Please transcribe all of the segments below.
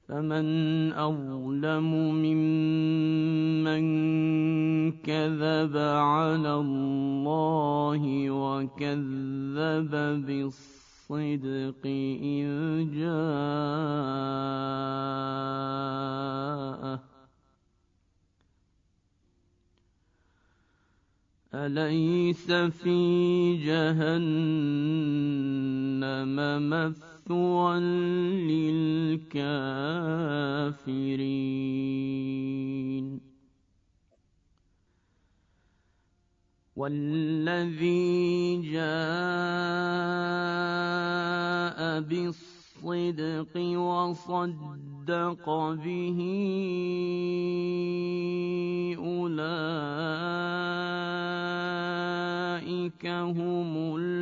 فمن أظلم ممن كذب على الله وكذب بالصدق إذ جاءه أليس في جهنم مثوى للكافرين والذي جاء بالصدق وصدق به أولئك هم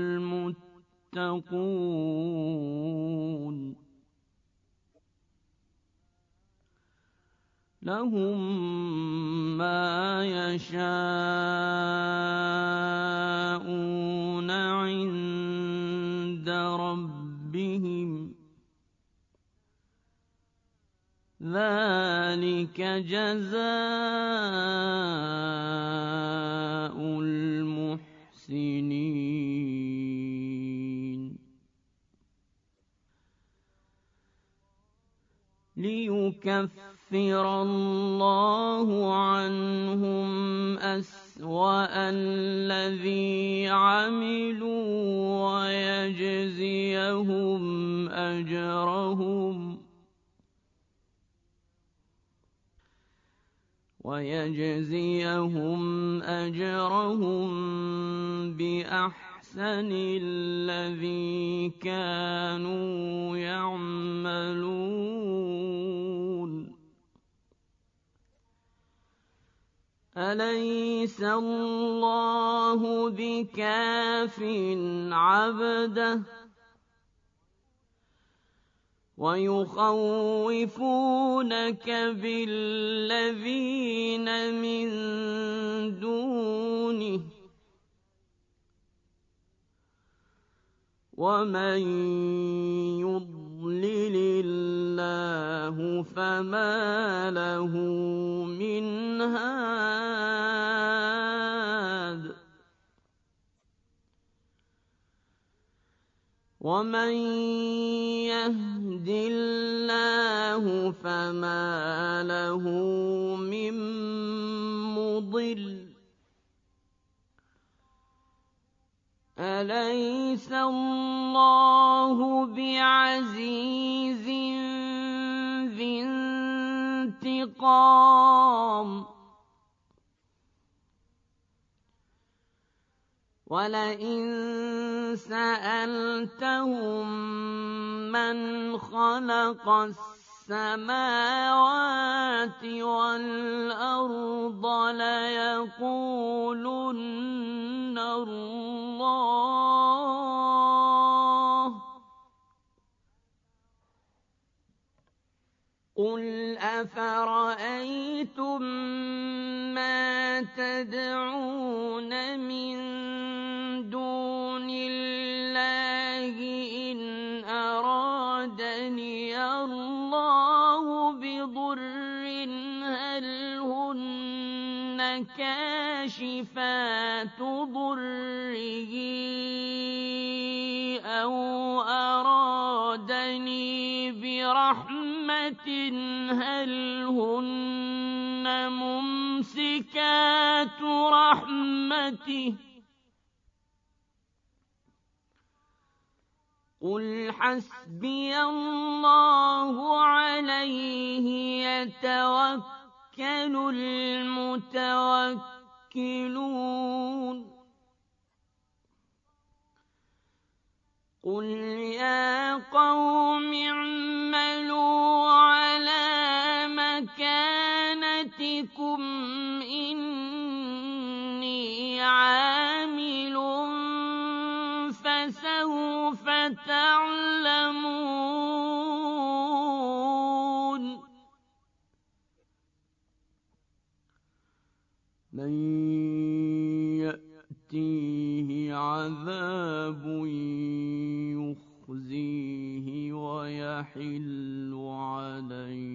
المتقون لهم ما يشاءون عند ربهم ذلك جزاء المحسنين ليكفر الله عنهم أسوأ الذي عملوا ويجزيهم أجرهم بأحسن الذي كانوا يعملون أليس الله بكاف عبده ويخوفونك بالذين من دونه ومن يضلل الله فما له من هاد ومن يهد الله فما له من مضل أليس الله بعزيز ذي انتقام ولئن سألتهم من خلق السماوات والأرض ليقولن الله قل أفرأيتم ما تدعون من دون الله إن أرادني الله بضر هل هن كاشفات ضره أو أرادني برحمة هل هن ممسكات رحمته قل حسبي الله عليه يتوكل المتوكلون قل يا قوم اعملوا على مكانتكم إني عامل فسوف تعلمون من يأتيه عذاب يخزيه ويحل عليه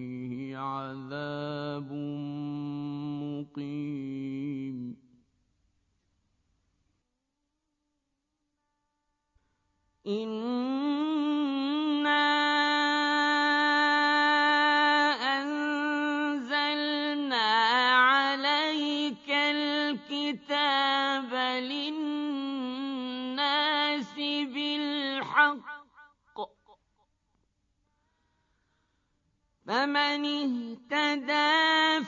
فمن اهتدى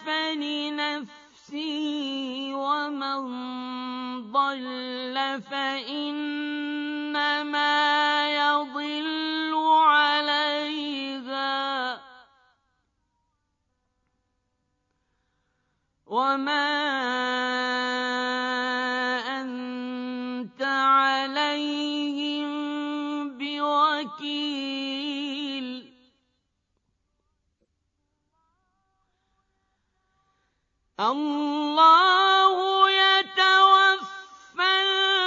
فلنفسه ومن ضل فإنما يضل عليها وما أنت عليهم بوكيل الله يتوفى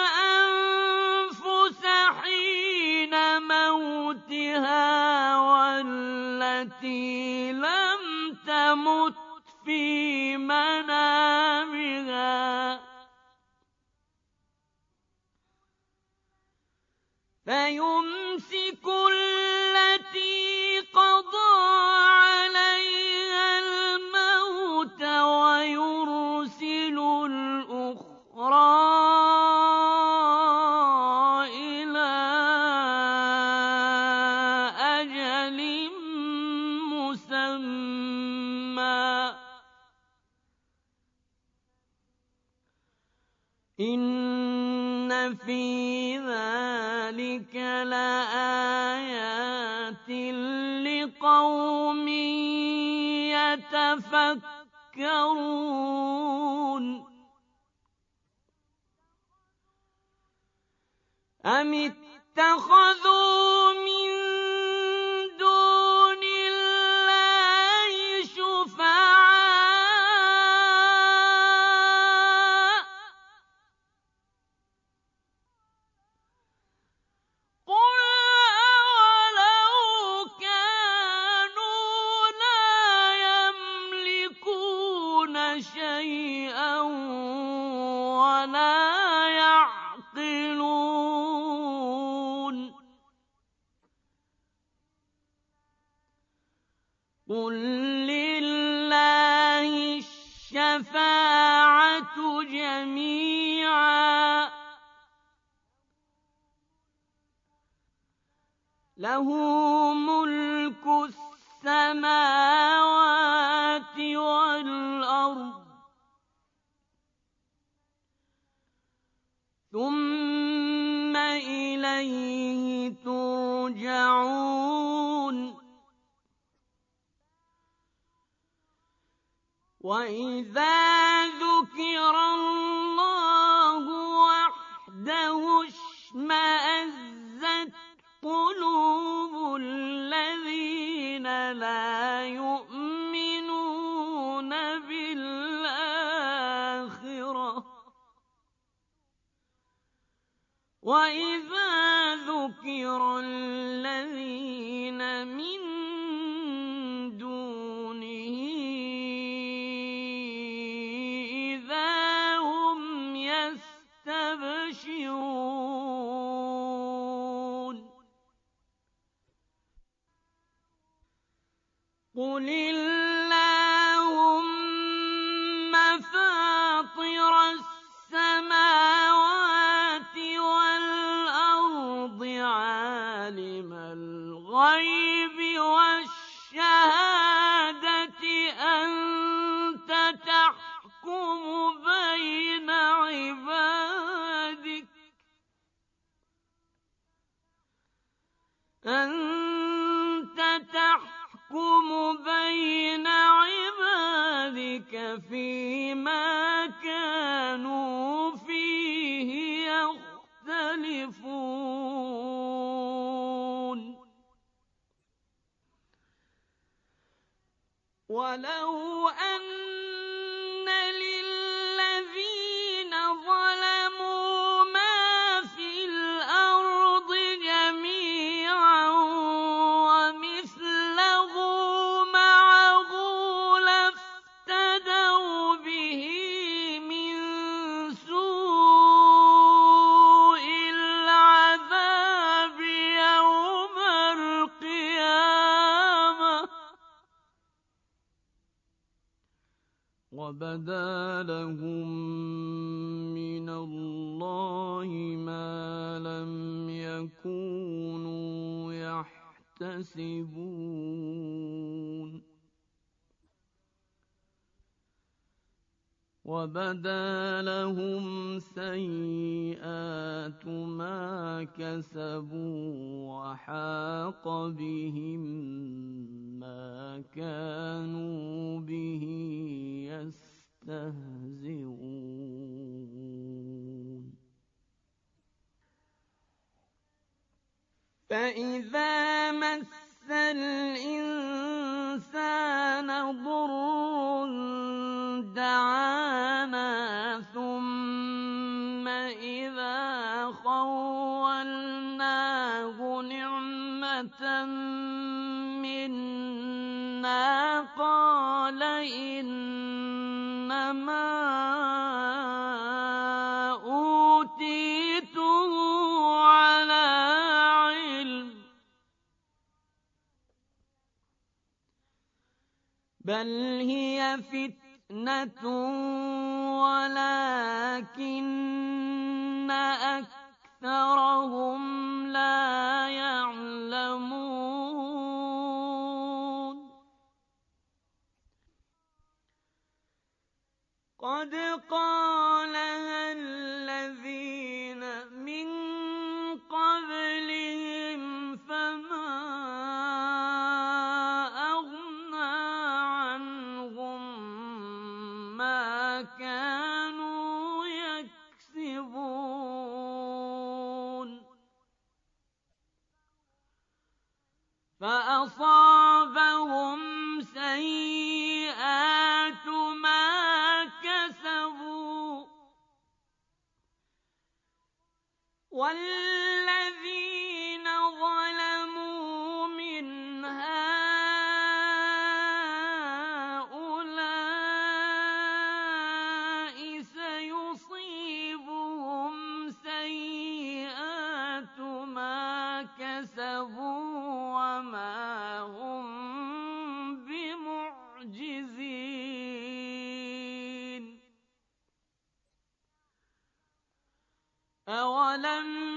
الأنفس حين موتها والتي لم تمت في منامها فيمسك التي قضى عليها الموت ويرسل الأخرى إلى أجل مسمى إن في ذلك لآيات لقوم يتفكرون أم اتخذوا من دون الله شفعاء قل أولو كانوا لا يملكون شيئا ولا يعقلون قل لله الشفاعة جميعا له ملك السماوات والأرض ثم إليه ترجعون وإذا ذكر الله وحده اشمأزت قلوب الذين لا يؤمنون بالآخرة وإذا ذكر الذين من دونه إذا هم يستبشرون قل اللهم فاطر السماوات والأرض عالم الغيب والشهادة أنت تحكم بين عبادك فيما كانوا فيه يختلفون ولو أن للذين ظلموا ما في الأرض جميعا ومثله معه لافتدوا به من سوء العذاب يوم القيامة وبدا لهم من الله ما لم يكونوا يحتسبون وبدا لهم سيئات ما كسبوا وحاق بهم ما كانوا به يستهزئون فإذا مس الإنسان ضر دعانا ثم إذا خولناه نعمة منا قال إنما أوتيته على علم بل هي فتنة ولكن أكثرهم لا يعلمون قد قالها الذين من قبلهم فما أغنى عنهم ما كانوا يكسبون فأصابهم سيئات ما كسبوا والذين ظلموا من هؤلاء سيصيبهم سيئات ما كسبوا وما هم بمعجزين أولم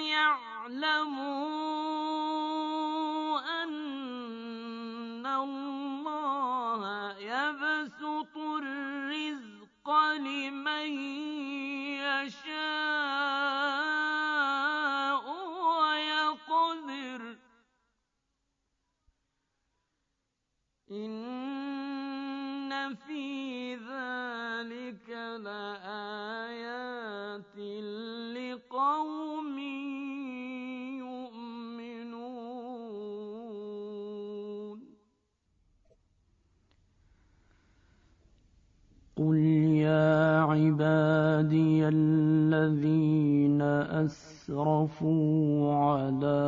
يعلموا أن الله يبسط الرزق لمن يشاء ويقدر إن في ذلك لآيات لقوم يؤمنون قل يا عبادي الذين أسرفوا على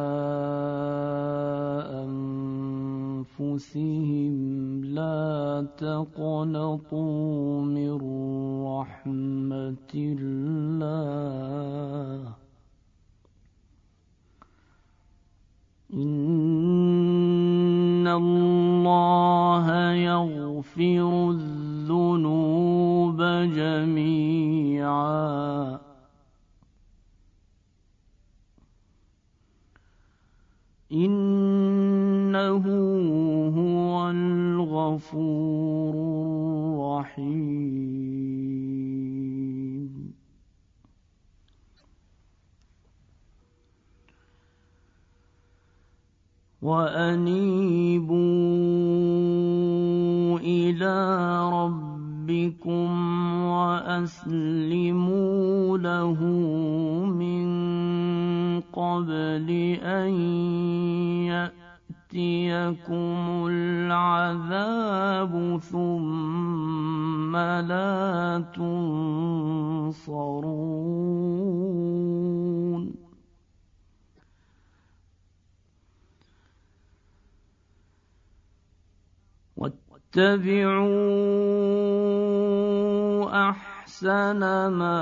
أنفسهم لا تقنطوا من رحمة الله إن الله يغفر الذنوب جميعا إنه هو الغفور الرحيم وأنيبوا إلى ربكم وأسلموا له من قبل أن يأتيكم العذاب ثم لا تنصرون واتبعوا أحسن ما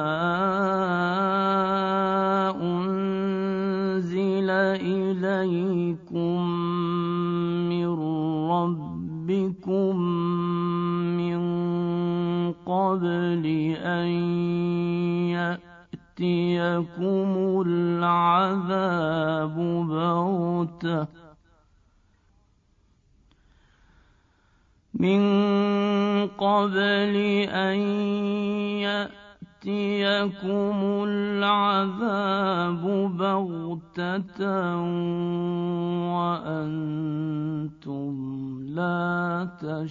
أنزل إليكم من ربكم من قبل أن يأتيكم العذاب بغتة من قبل أن يأتيكم العذاب بغتة وأنتم لا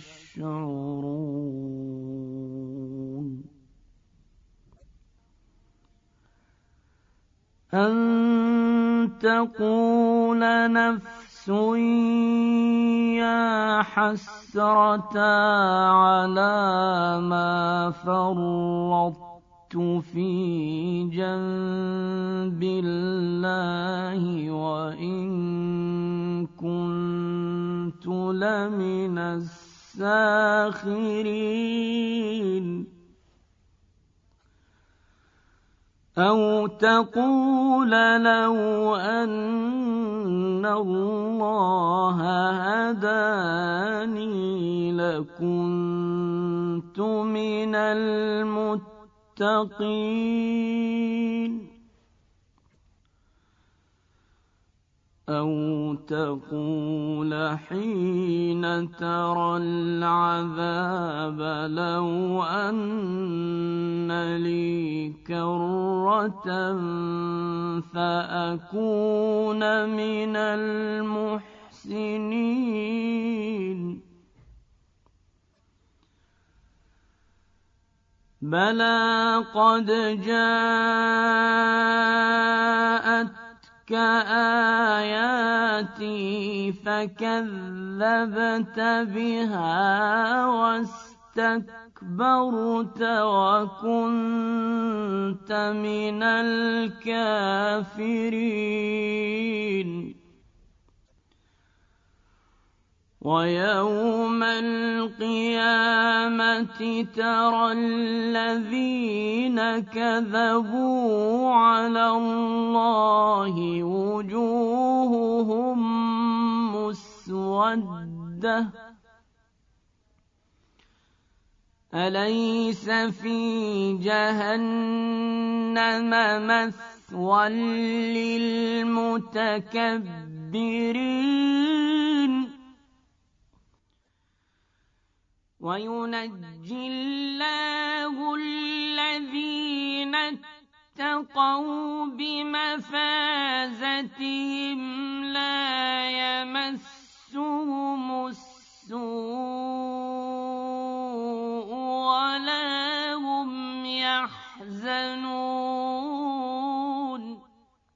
تشعرون أن تقول نفس يا حسرة على ما فرطت في جنب الله وإن كنت لمن الساخرين أو تقول لو أن الله هداني لكنت من المتقين أو تقول حين ترى العذاب لو أن لي كرة فأكون من المحسنين بلى قد جاءتك آياتي فكذبت بها واستكبرت وكنت من الكافرين ويوم القيامة ترى الذين كذبوا على الله وجوههم مسودة أليس في جهنم مثوى للمتكبرين وينجي الله الذين اتقوا بمفازتهم لا يمسهم السوء ولا هم يحزنون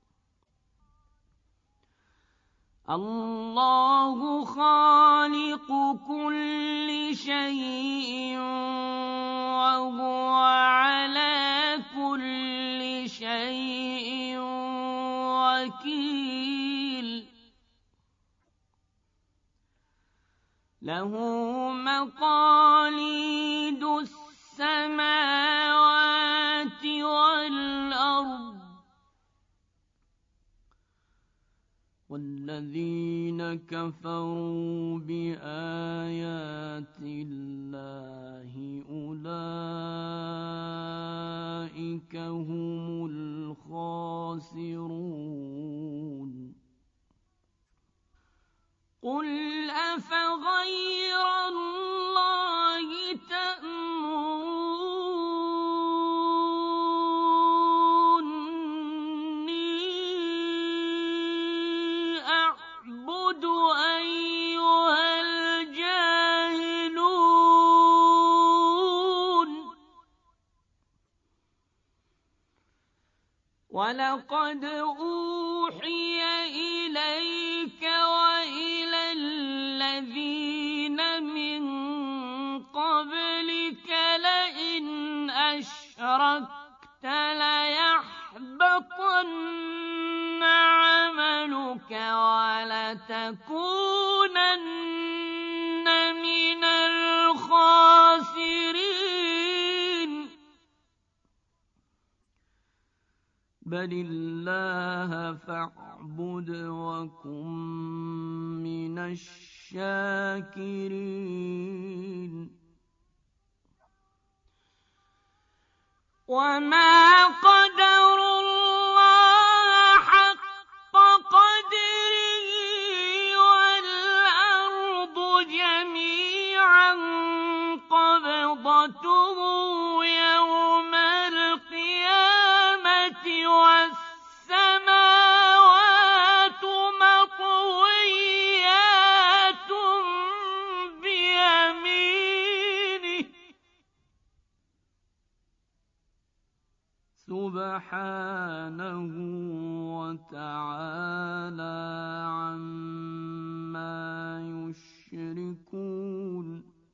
الله خالق كل شيء وهو على كل شيء وكيل له مقاليد السماوات والأرض والذين كفروا بآيات الله أولئك هم الخاسرون قل أفغير الله تأمروني أعبد أيها الجاهلون ولقد أوحي إليك وإلى الذين من قبلك لئن أشركت ليحبطن عملك ولتكونن من الخاسرين بل الله فاعبد وكن من الشاكرين وما قدروا الله حق قدره والأرض جميعا قبل زمرته يوم القيامة والسماوات مطويات بيمينه سبحانه وتعالى عما يشركون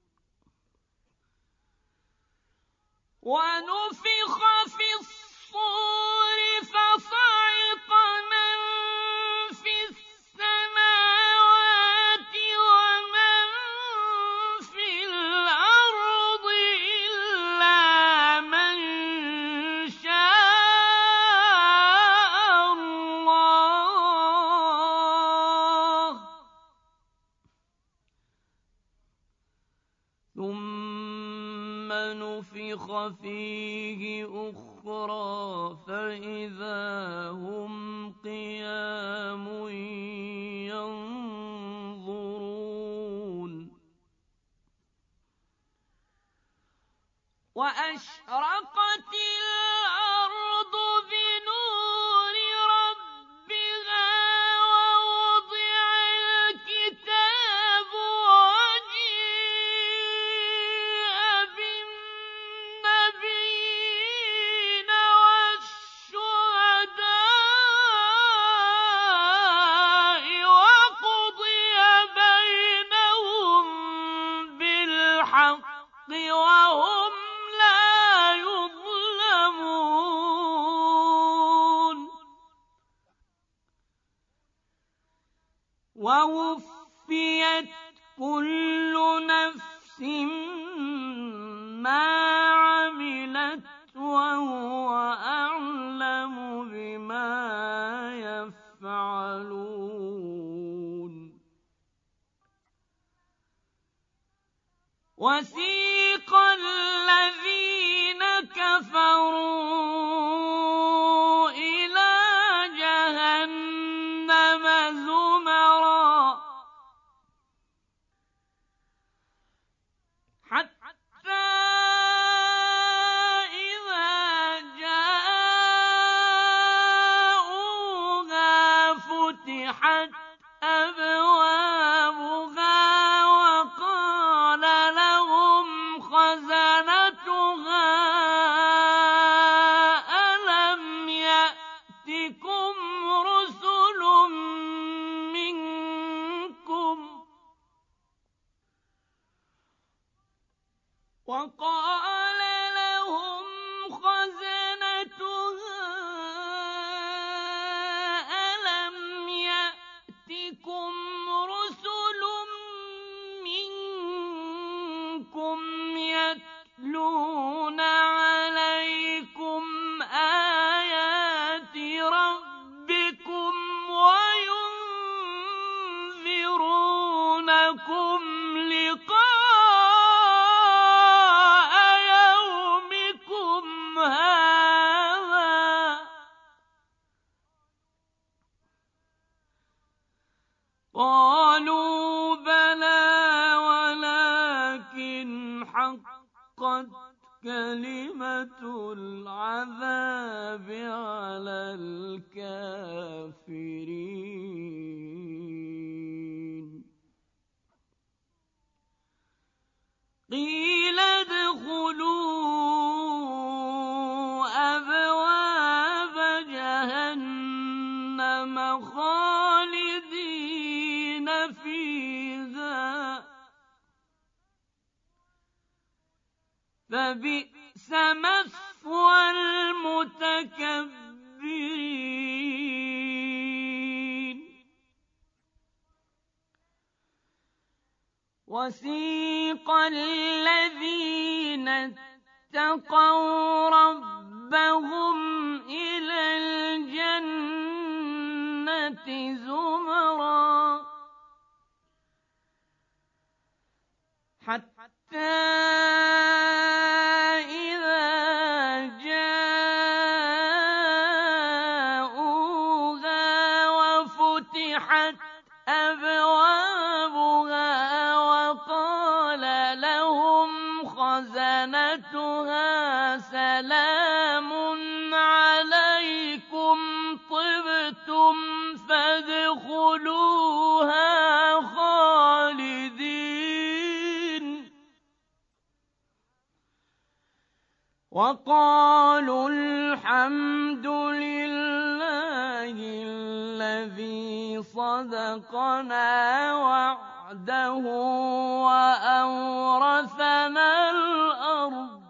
ونفخ في الصور فصعق من في السماوات ومن في الأرض إلا من شاء الله ثم نفخ فيه أخرى فإذا هم قيام ينظرون وأشرقت الأرض بنور ربها ووضع الكتاب وجيء بالنبيين والشهداء وقضي بينهم بالحق وهم لا يظلمون ووفيت كل نفس ما عملت وهو أعلم بما يفعلون وسيق الذين كفروا إلى جهنم زمرا حتى إذا جاءوها فتحت أبوابها وقال لهم خزنتها ألم يأتكم رسل منكم وقال لهم خزنتها ألم يأتكم رسل منكم يتلون عليكم آيات ربكم وينذرونكم لقاء يومكم هذا قالوا بلى ولكن حقت كلمة العذاب على الكافرين قيل ادخلوا أبواب جهنم خالدين فيها فبئس مثوى المتكبرين وسيق الذين اتقوا ربهم إلى الجنة زمرا حتى إذا جاءوها وفتحت أبوابها وقال لهم خزنتها تحيتها سلام عليكم طبتم فادخلوها خالدين وقالوا الحمد لله الذي صدقنا وعده وأورثنا الأرض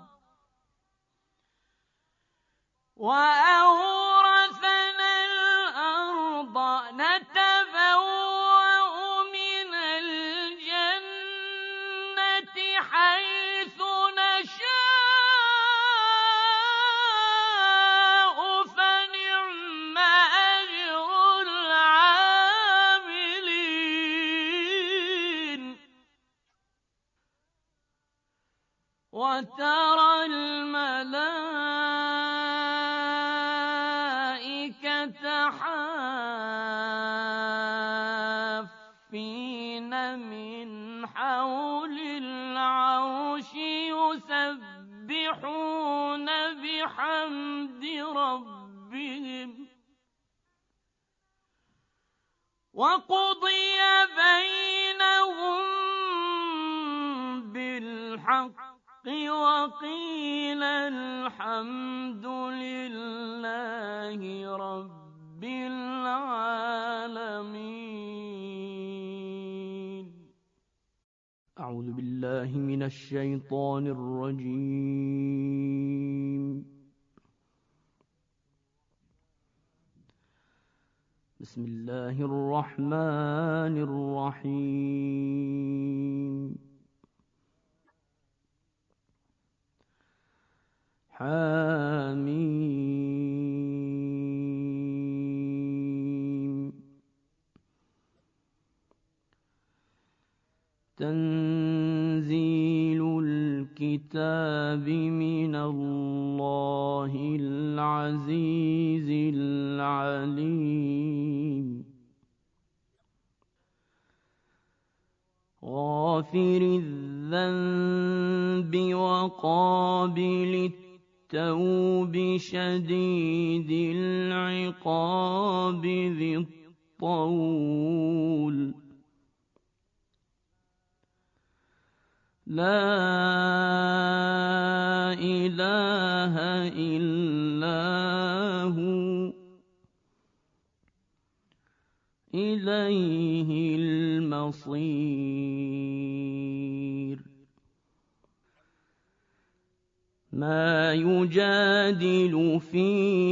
نتبوأ من الجنة حيث نشاء فنعم أجر العاملين وترى الملائكة حافين من حول العرش يسبحون بحمد ربهم وقضي بينهم بالحق وقيل الحمد لله رب العالمين. أعوذ بالله من الشيطان الرجيم. بسم الله الرحمن الرحيم. حاميم. تنزيل الكتاب من الله العزيز العليم. غافر الذنب وقابل التوب شديد العقاب ذي الطول لا إله إلا هو إليه المصير. ما يجادل في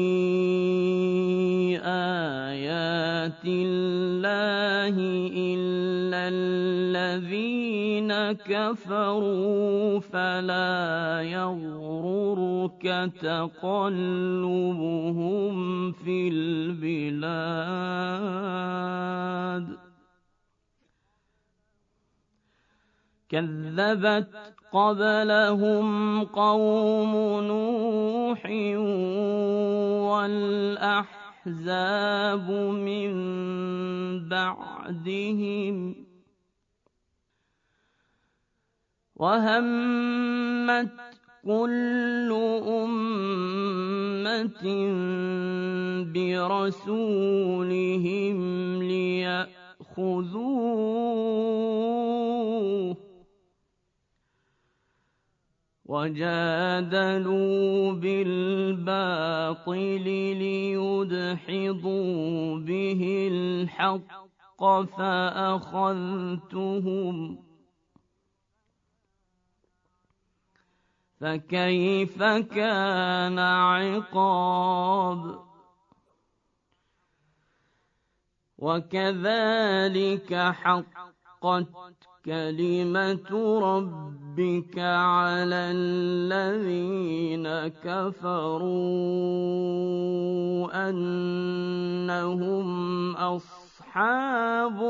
آيات الله إلا الذين كفروا فلا يغررك تقلبهم في البلاد. كذبت قبلهم قوم نوح والأحزاب من بعدهم وهمت كل أمة برسولهم ليأخذوه وجادلوا بالباطل ليدحضوا به الحق فأخذتهم فكيف كان عقاب. وكذلك حقت كلمة ربك على الذين كفروا أنهم أصحاب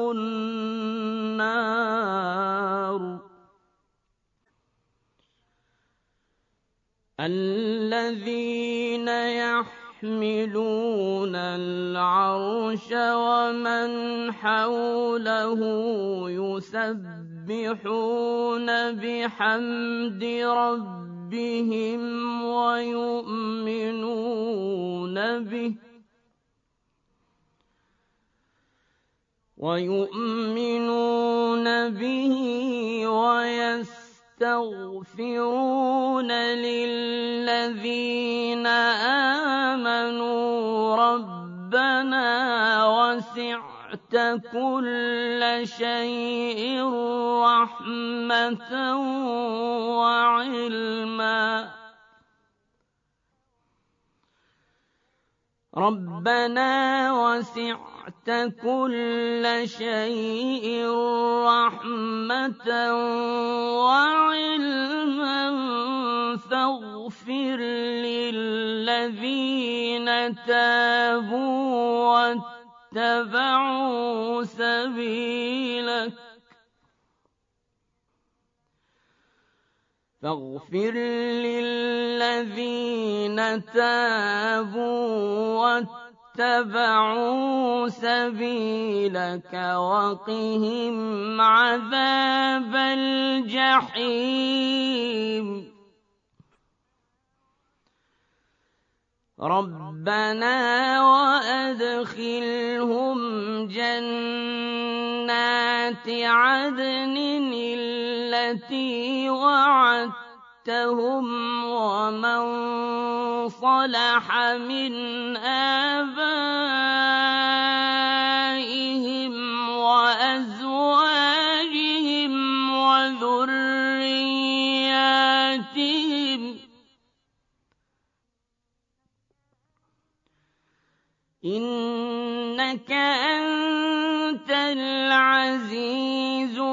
النار الذين يحملون العرش ومن حوله يسبحون بحمد ربهم ربهم ويؤمنون به ويستغفرون للذين آمنوا ربنا وسعت كل شيء رحمة وعلما ربنا وسعت كل شيء رحمة وعلما فاغفر للذين تابوا واتبعوا سبيلك فاغفر للذين تابوا واتبعوا سبيلك وقهم عذاب الجحيم ربنا وأدخلهم جنات عدن التي وعدتهم ومن صلح من آبائهم وأزواجهم وذرياتهم إنك أنت العزيز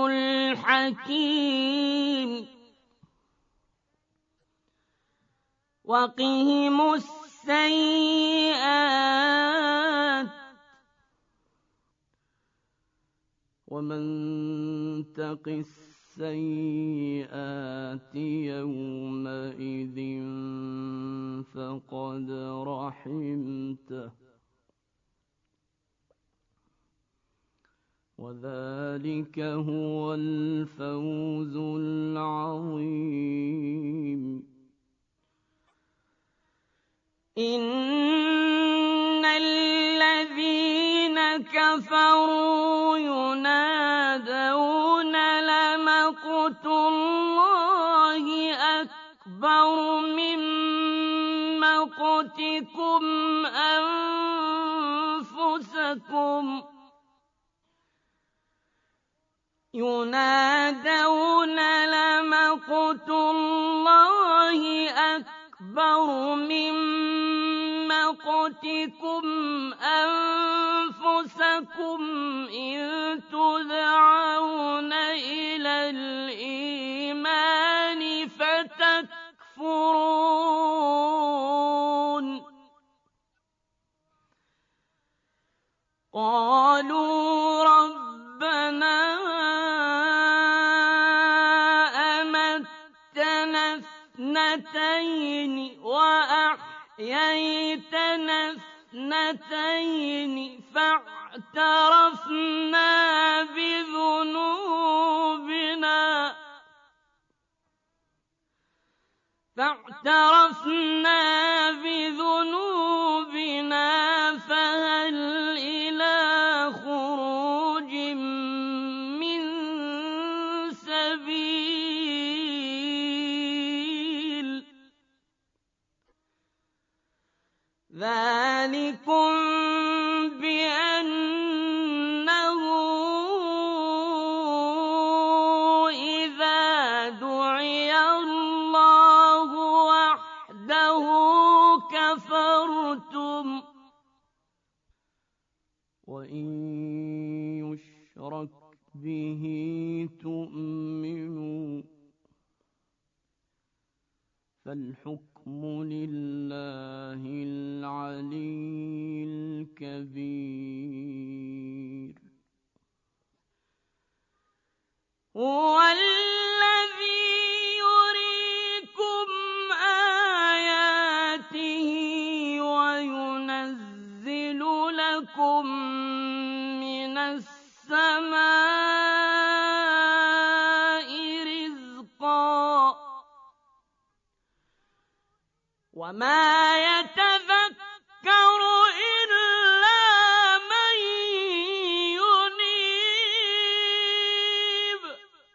الحكيم وقهم السيئات ومن تق السيئات يومئذ فقد رحمته وذلك هو الفوز العظيم إن الذين كفروا ينادون لمقت الله أكبر من مقتكم أنفسكم ينادون لمقت الله أكبر من مقتكم أنفسكم إذ تدعون إلى الإيمان فتكفرون قالوا ربنا أمتنا اثنتين وأحييتنا اثنتين فاعترفنا بذنوبنا فهل إلى خروج من سبيل ذلكم بأنه إذا دعي الله وحده كفرتم وإن يشرك به تؤمنوا فالحكم لله العلي الكبير هو الذي يريكم آياته وينزل لكم من السماء رزقا وما يتذكر إلا من ينيب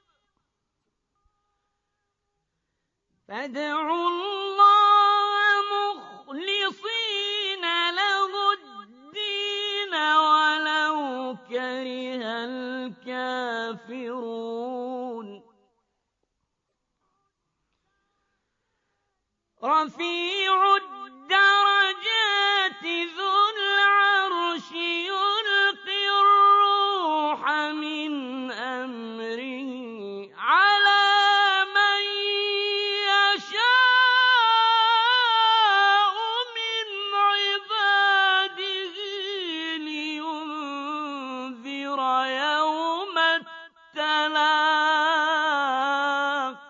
فادعوا الله مخلصين له الدين ولو كره الكافرون رفيع الدرجات ذو العرش يلقي الروح من أمره على من يشاء من عباده لينذر يوم التلاق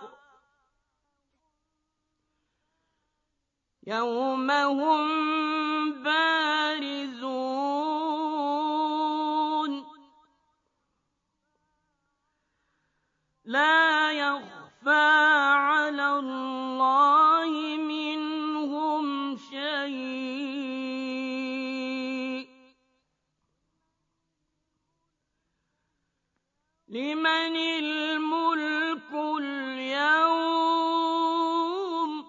يوم هم بارزون لا يخفى على الله منهم شيء لمن الملك اليوم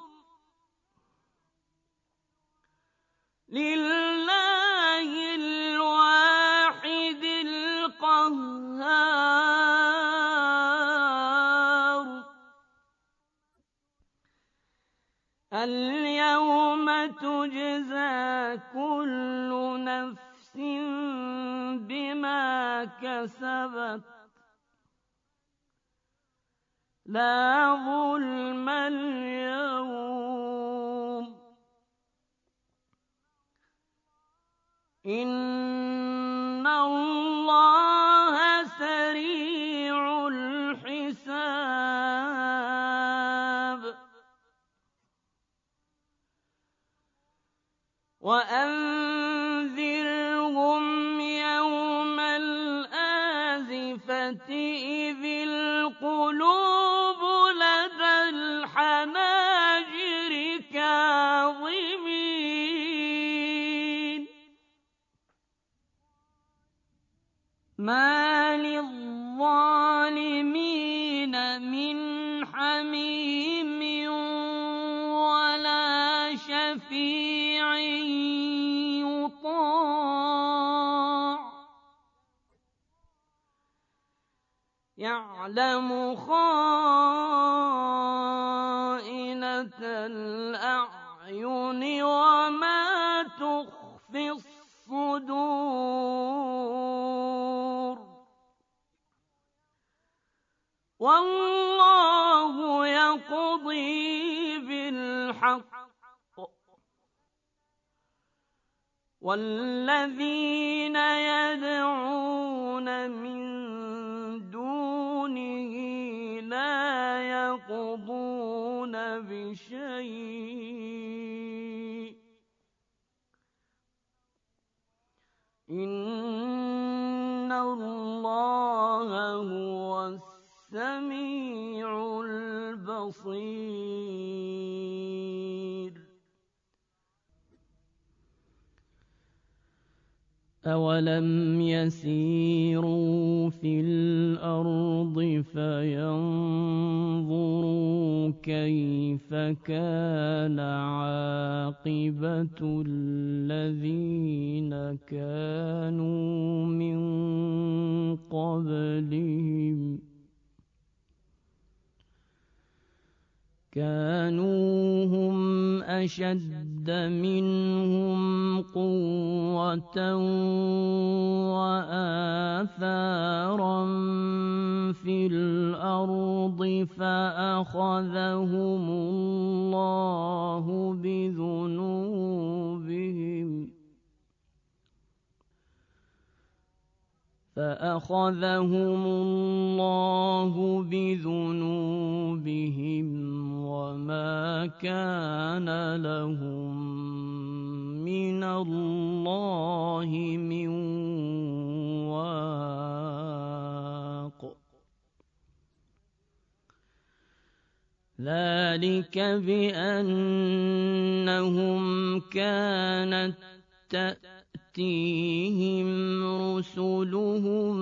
لله الواحد القهار اليوم تجزى كل نفس بما كسبت لا ظلم اليوم إن الله سريع الحساب وأنذرهم يوم الآزفة إذ القلوب لدى الحناجر كاظمين ما للظالمين من حميم ولا شفيع يطاع يعلم خائنة الأعين وما تخفي الصدور والله يقضي بالحق والذين يدعون من دونه لا يقضون بشيء إن الله هو السميع البصير أولم يسيروا في الأرض فينظروا كيف كان عاقبة الذين كانوا من قبلهم كانوا هم أشد منهم قوة وآثارا في الأرض فأخذهم الله بذنوبهم وما كان لهم من الله من واق ذلك بأنهم كانت تأتيهم رسلهم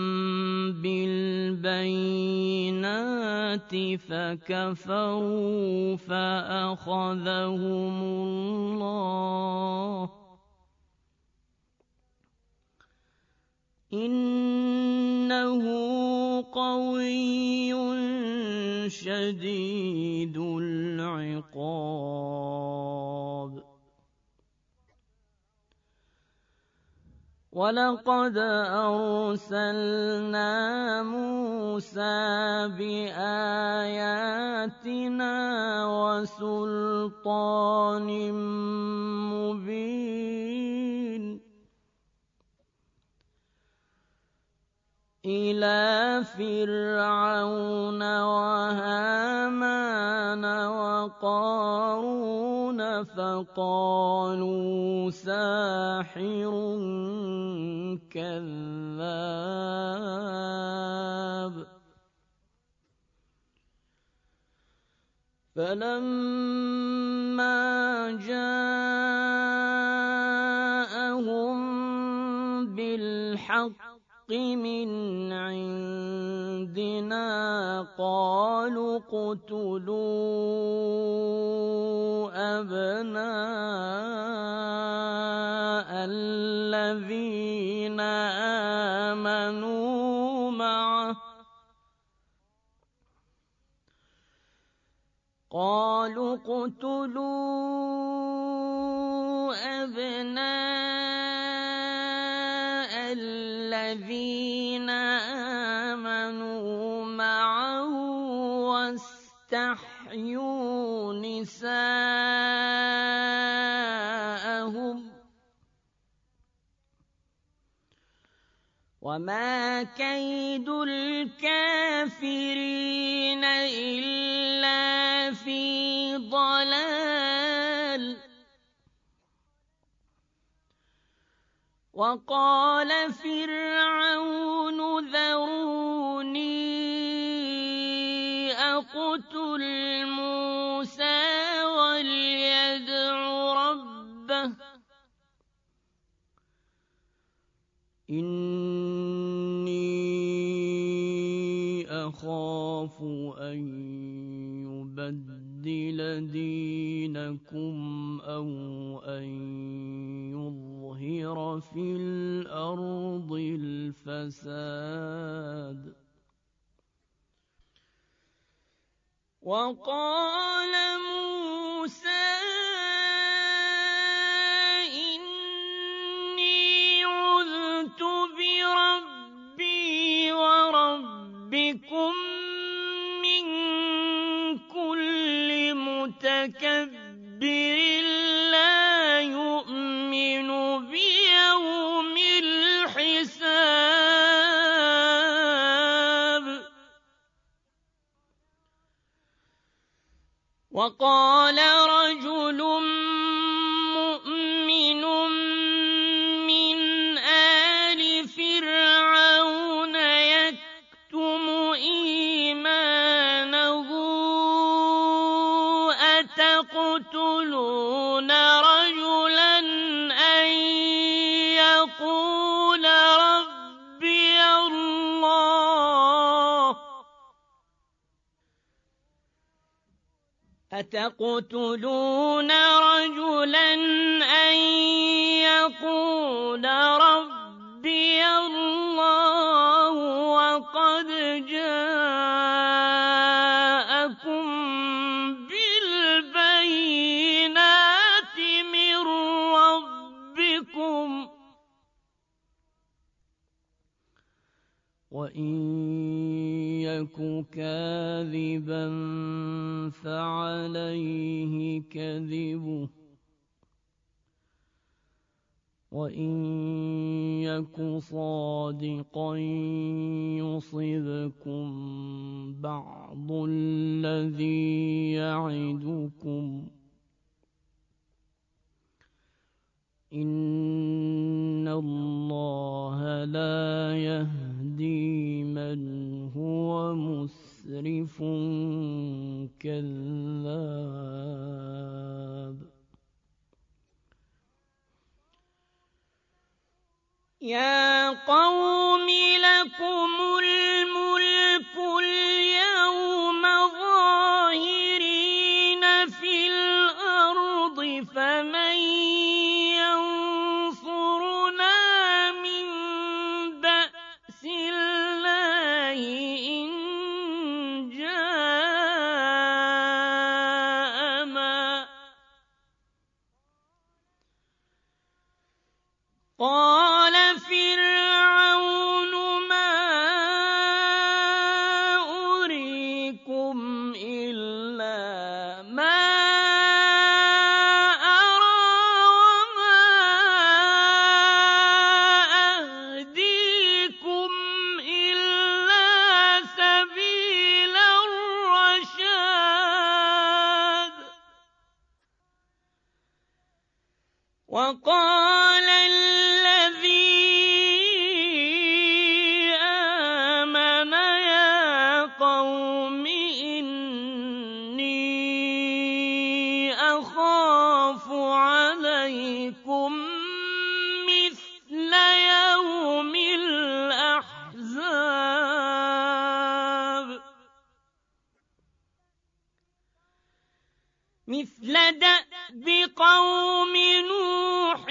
بالبينات فكفروا فأخذهم الله إنه قوي شديد العقاب ولقد أرسلنا موسى بآياتنا وسلطان مبين إلى فرعون وهامان وقارون فقالوا ساحر كذاب فلما جاءهم بالحق من عندنا قالوا اقتلوا أبناء الذين آمنوا معه واستحيوا نساءهم وما كيد الكافرين إلا في ضلال وقال فرعون ذروني أقتل موسى وليدع ربه إني أخاف أن يبدل دينكم أو أن يظهر في الأرض الفساد وقال موسى إني عذت بربي وربكم من كل متكبر لا يؤمن بيوم الحساب وقال رجل مؤمن من آل فرعون يكتم إيمانه أتقتلون رجلا أن يقول ربي الله أتقتلون رجلا أن يقول ربي الله وقد جاءكم بالبينات من ربكم وإن يك كاذبا فعليه كذبه وإن يك صادقا يصبكم بعض الذي يعدكم إن الله لا يهدي من هو مسرف كذاب يا قوم لكم الملك اليوم ظاهرين في الأرض فمن ينصرنا من بأس الله إن جاءنا قال فرعون ما أريكم إلا ما أرى وما أهديكم إلا سبيل الرشاد وقال الذي آمن يا قوم إني أخاف عليكم مثل يوم الأحزاب مثل دأب قوم نوح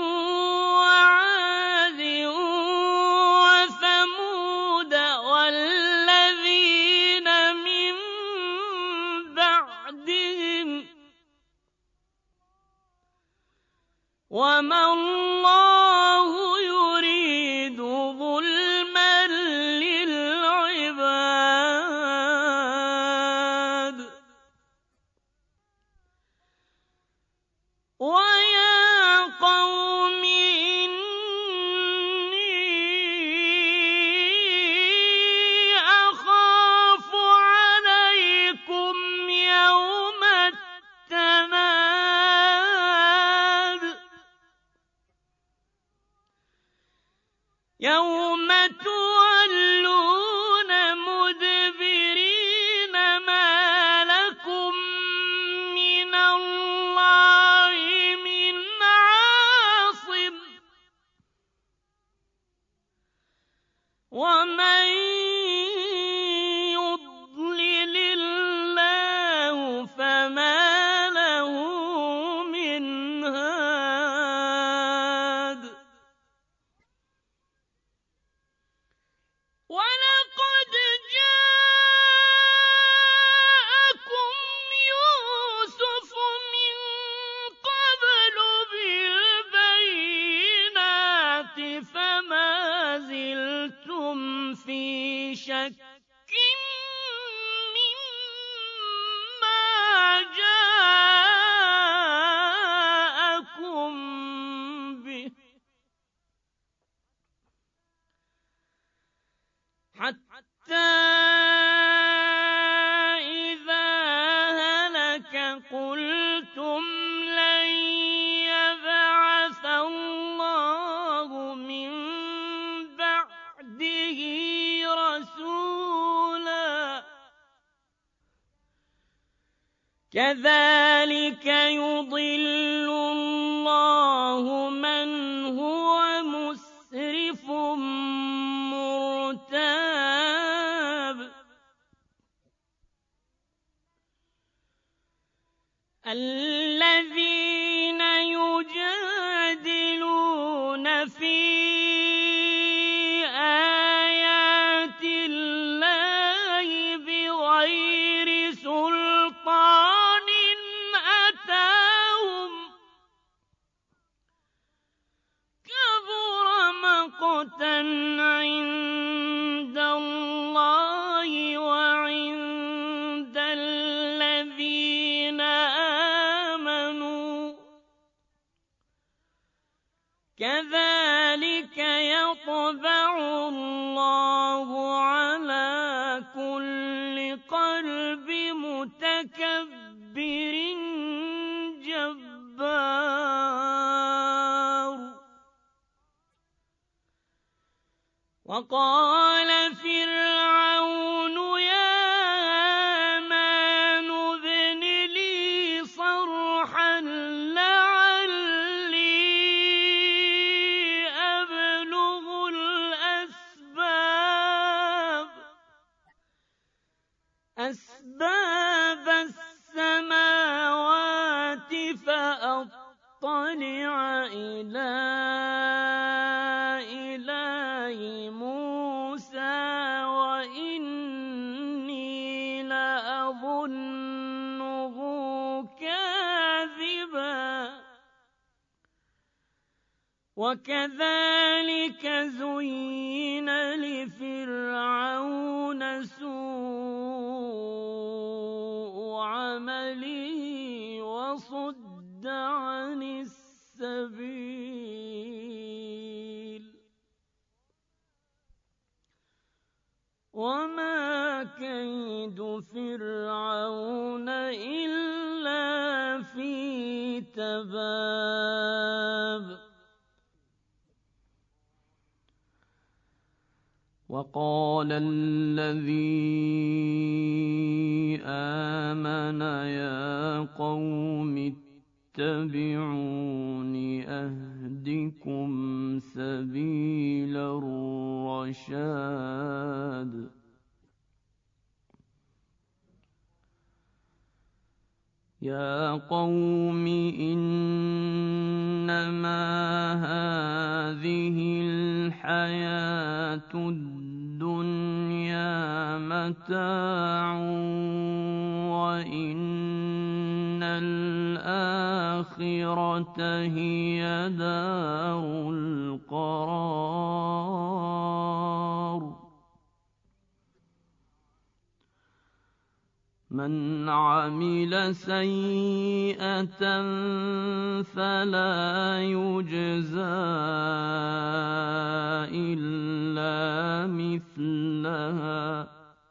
وعاد وثمود والذين من بعدهم وما الله يريد ظلما للعباد ويا قوم إني أخاف عليكم يوم التناد يوم تولون مدبرين ما لكم من الله من عاصم ومن يضلل الله فما له من هاد ولقد جاءكم يوسف من قبل بالبينات فما زلتم في شك مما جاءكم به حتى إذا هلك قلتم لن يبعث الله من بعده رسولا كذلك يضل الله من هو مسرف مرتاب الذين يجادلون في آيات الله بغير سلطان أتاهم كبر مقتا عند الله وعند الذين آمنوا كذلك يطبع الله على كل قلب متكبر جبار وقال فرعون يا هامان أسباب السماوات فأطلع إلى إله موسى وإني لأظنه كاذبا وكذلك زين لفرعون سوء عمله وصد عن السبيل وما كيد فرعون إلا في تباب وقال الذي آمن يا قوم اتبعون أهدكم سبيل الرشاد يا قوم إنما هذه الحياة الدنيا متاع وإن الآخرة هي دار القرار من عمل سيئة فلا يجزى إلا مثلها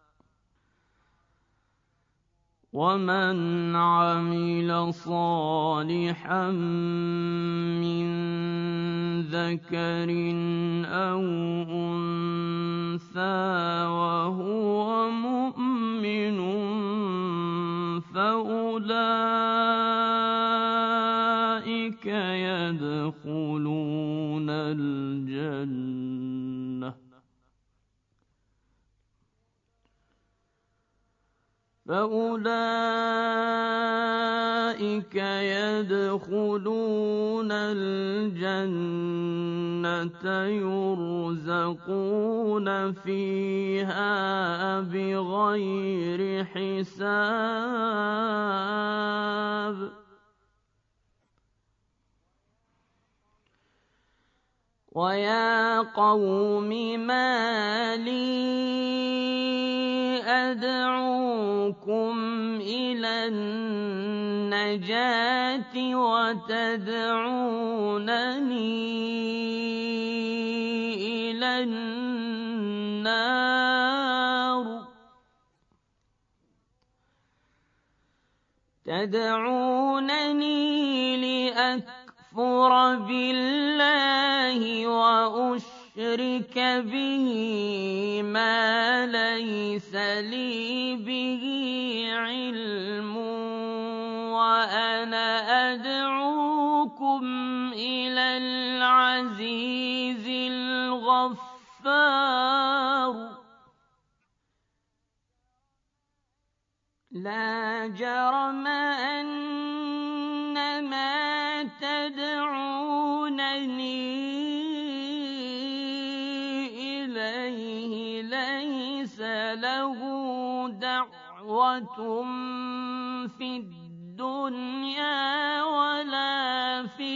ومن عمل صالحا من ذكر أو أنثى وهو مؤمن فأولئك يدخلون الجنة يرزقون فيها بغير حساب ويا قوم ما لي أدعوكم إلى النجاة وتدعونني إلى النار تدعونني لأكفر بالله وأشرك به ما ليس لي به علم وأنا أدعوكم إلى العزيز الغفار لا جرم أن ما تدعونني إليه ليس له دعوة في الدنيا ولا في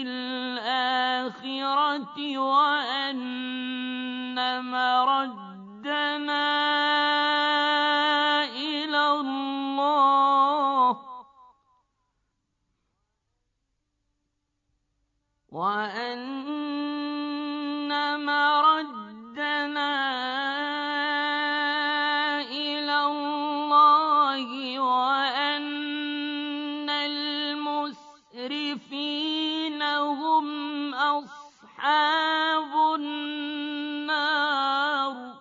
الآخرة وأن مردنا إلى الله وأن المسرفين هم أصحاب النار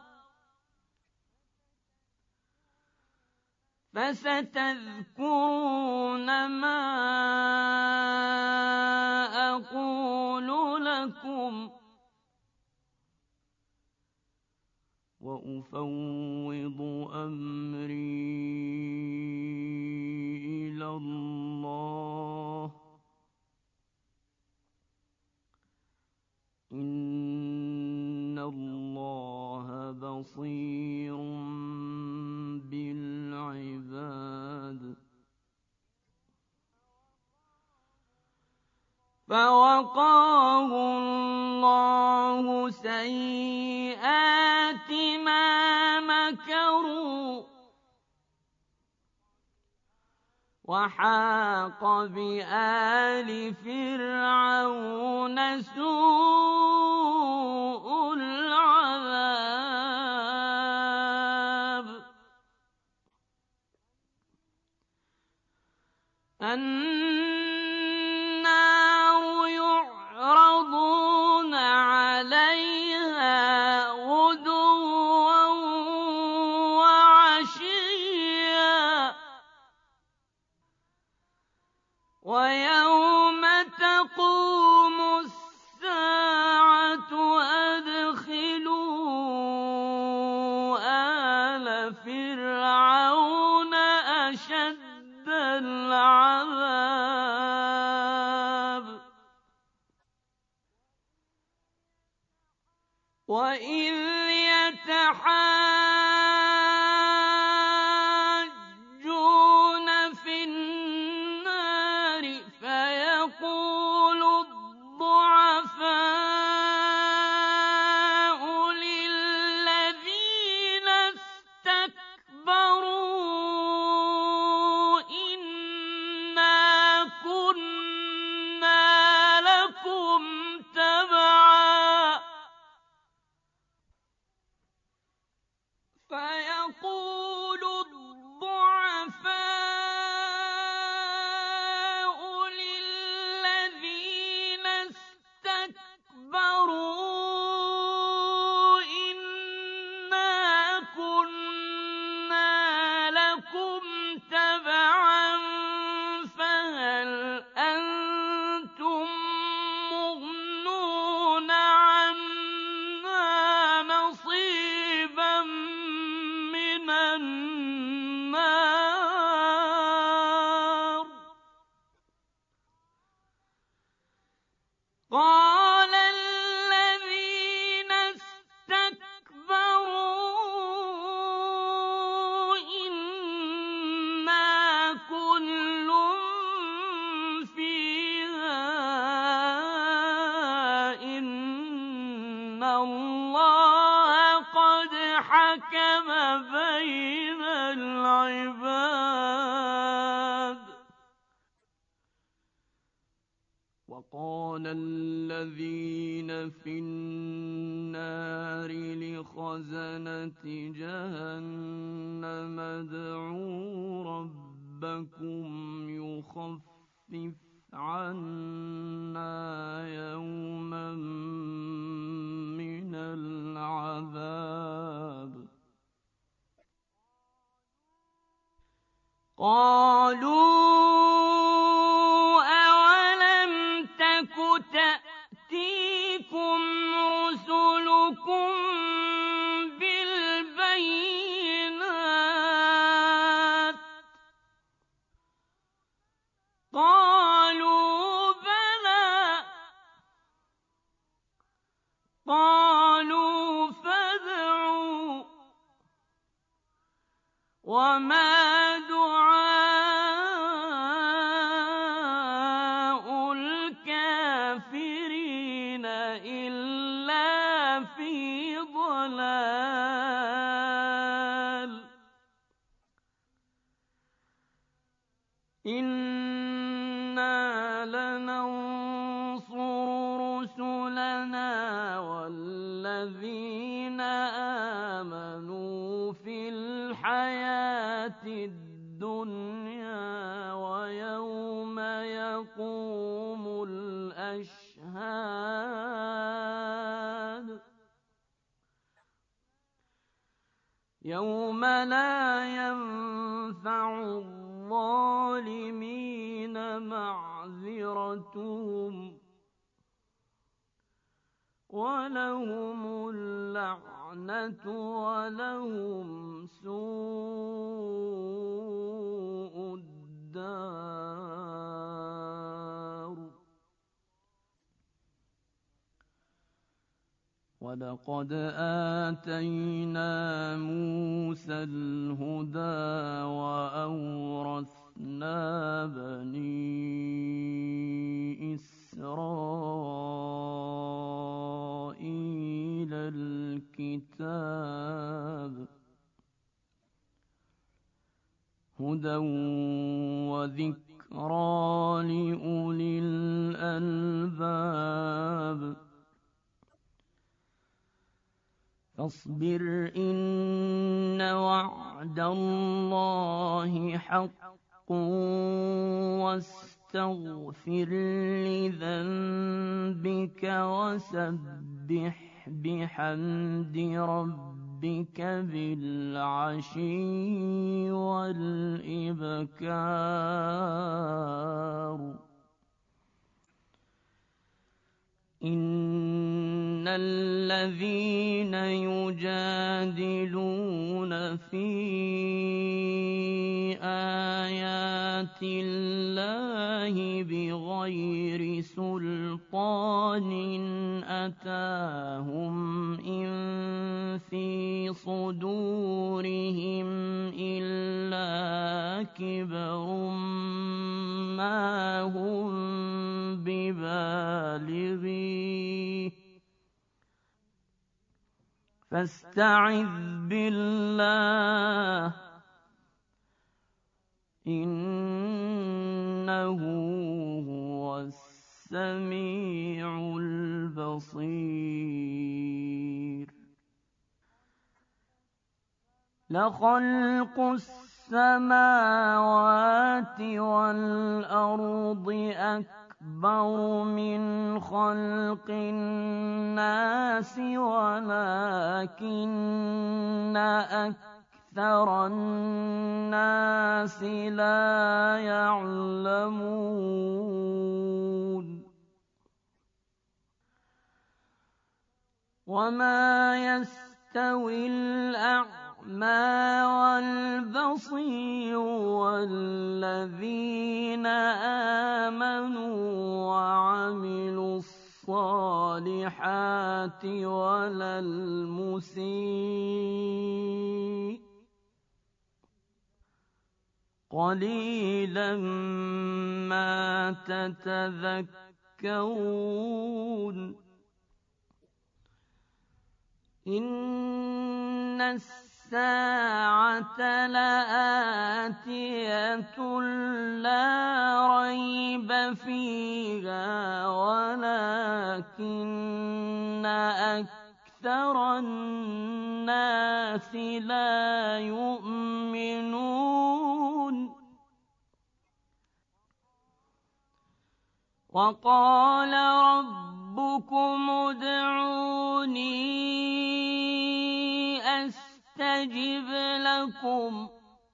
فستذكرون ما أقول لكم وأفوض أمري فوقاه الله سيئات ما مكروا وحاق بآل فرعون سوء العذاب النار يعرضون عليها غدوا وعشيا ويوم تقوم الساعة أدخلوا آل فرعون أشد العذاب وإذ يتحاجون في النار فيقول الضعفاء للذين استكبروا إنا كنا لكم تبعا فيقول الضعفاء للذين استكبروا إنا كنا لكم تبعا فهل أنتم مغنون عنا نصيبا من النار قال الذين استكبروا إنا كل فيها إن الله قد حكم بين العباد وقال الذين في النار لخزنة جهنم ادعوا ربكم يخفف عنا يوما من العذاب قالوا أولم تك تأتيكم رسلكم بالبينات قالوا بلى قالوا فادعوا وما دعاء الكافرين إلا في ضلال إنا لننصر رسلنا والذين آمنوا في الحياة الدنيا ويوم يقوم الأشهاد يوم لا ينفع الظالمين معذرتهم ولهم اللعنة ولهم سوء الدار ولقد آتينا موسى الهدى وأورثنا بني إسرائيل هدى وذكرى لأولي الألباب فاصبر إن وعد الله حق واستغفر لذنبك وسبح بحمد ربك بالعشي والإبكار إن الذين يجادلون في آيات الله بغير سلطان أتاهم إن في صدورهم إلا كبر ما هم ببالغيه فاستعذ بالله إنه هو السميع البصير لخلق السماوات والأرض أكبر من خلق الناس ولكن أكثر الناس لا يعلمون وما يستوي الأعمى والبصير والذين آمنوا وعملوا الصالحات ولا المسيء قليلا ما تتذكرون إن الساعة لآتية لا ريب فيها ولكن أكثر الناس لا يؤمنون وقال ربكم ادعوني أستجب لكم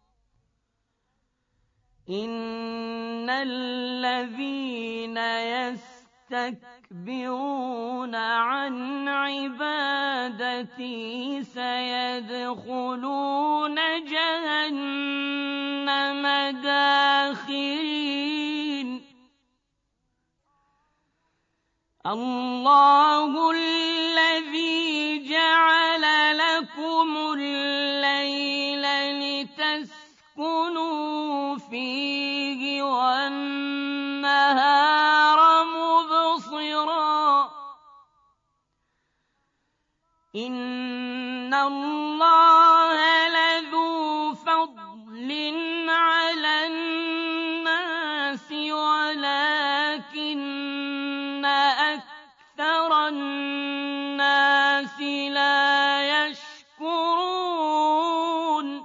إن الذين يستكبرون عن عبادتي سيدخلون جهنم داخرين الله الذي جعل لكم الليل لتسكنوا فيه والنهار مبصرا إن الله لذو فضل على الناس ولكن أكثر الناس لا يشكرون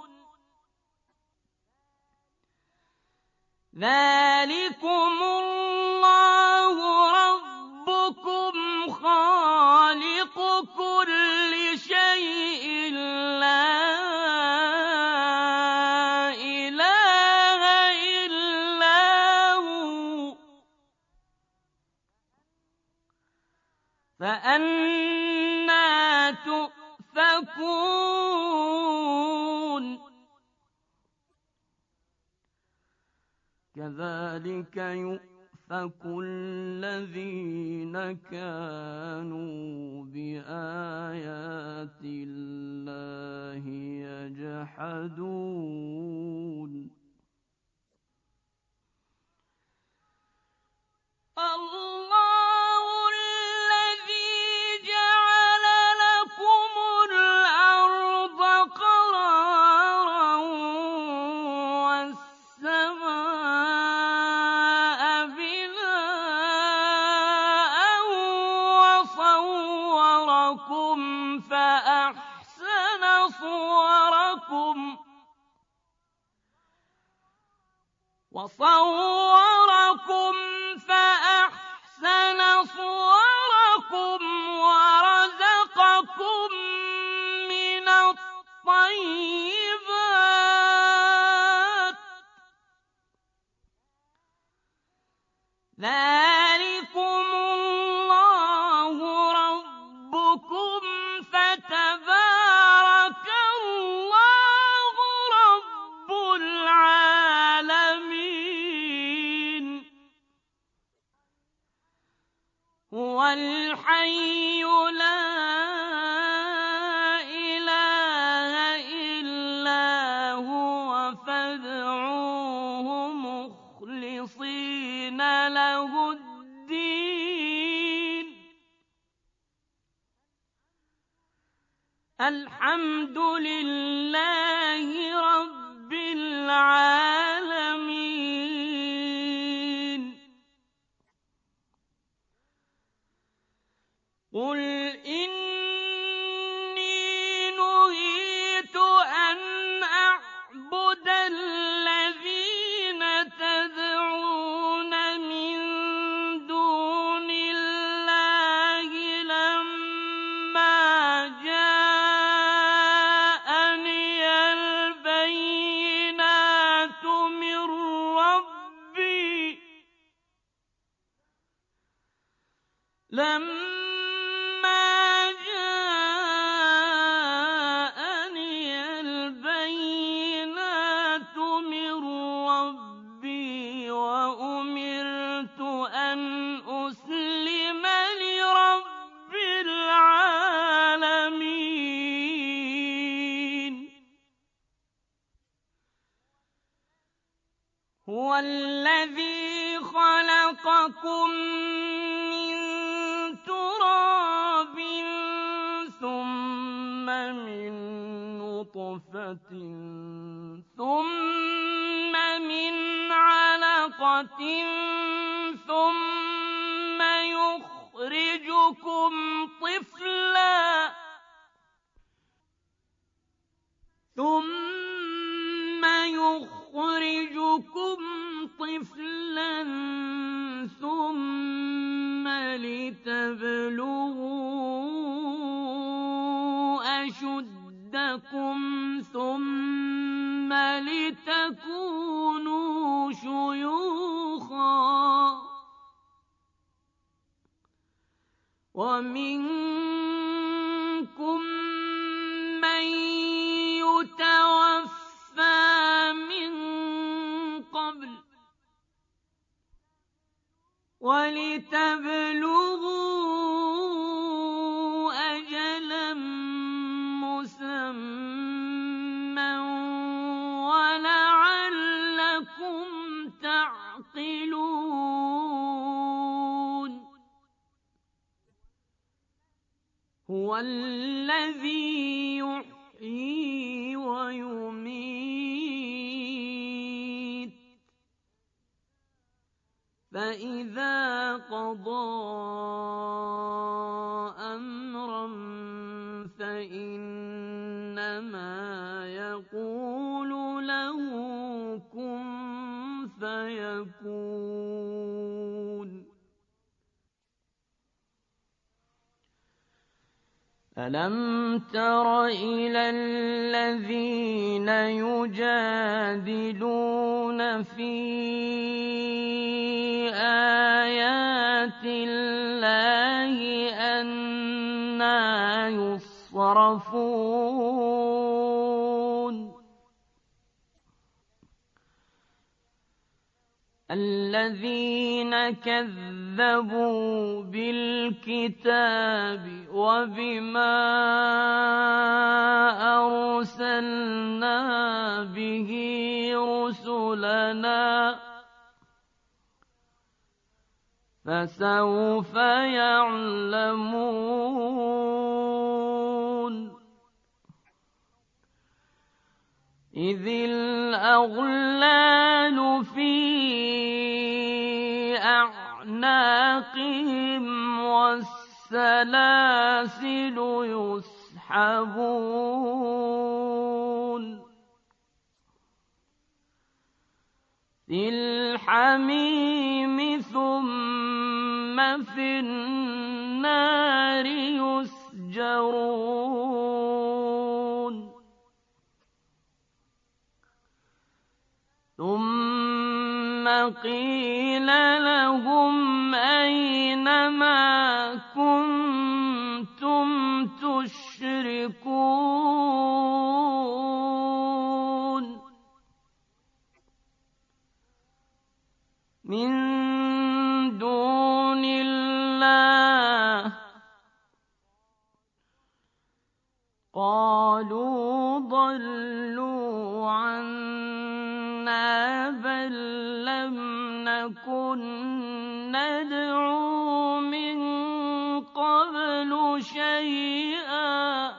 ذلكم الله ربكم خالق كل شيء لا إله إلا هو فأنى تؤفكون كذلك يؤفك الذين كانوا بآيات الله يجحدون الله الذي جعل لكم الأرض قرارا وصوركم فأحسن صوركم ورزقكم من الطيبات ذلكم الله ربكم فتبارك الله رب العالمين هو الحي لا إله إلا هو فادعوه مخلصين له الدين الحمد لله رب العالمين قل إني نهيت أن أعبد الذين تدعون من دون الله لما جاءني البينات من ربي وأمرت أن أسلم لرب العالمين هو الذي خلقكم من تراب ثم من نطفة ثم من علقة ثم يخرجكم طفلا ثم لتبلغوا أشدكم ثم لتكونوا شيوخا ومنكم من يتوفى من قبل ولتبلغوا أجلا مسمى ولعلكم تعقلون هو الذي يحيي ويميت فإذا قضى أمرا فإنما يقول له كن فيكون ألم تر إلى الذين يجادلون في آيات الله أنى يصرفون الذين كذبوا بالكتاب وبما أرسلنا به رسلنا فسوف يعلمون إذ الأغلال في أعناقهم والسلاسل يسحبون في الحميم ثم في النار يسجرون ثم قيل لهم أين ما كنتم تشركون من دون الله قالوا ضلوا عنا بل لم نكن ندعو من قبل شيئا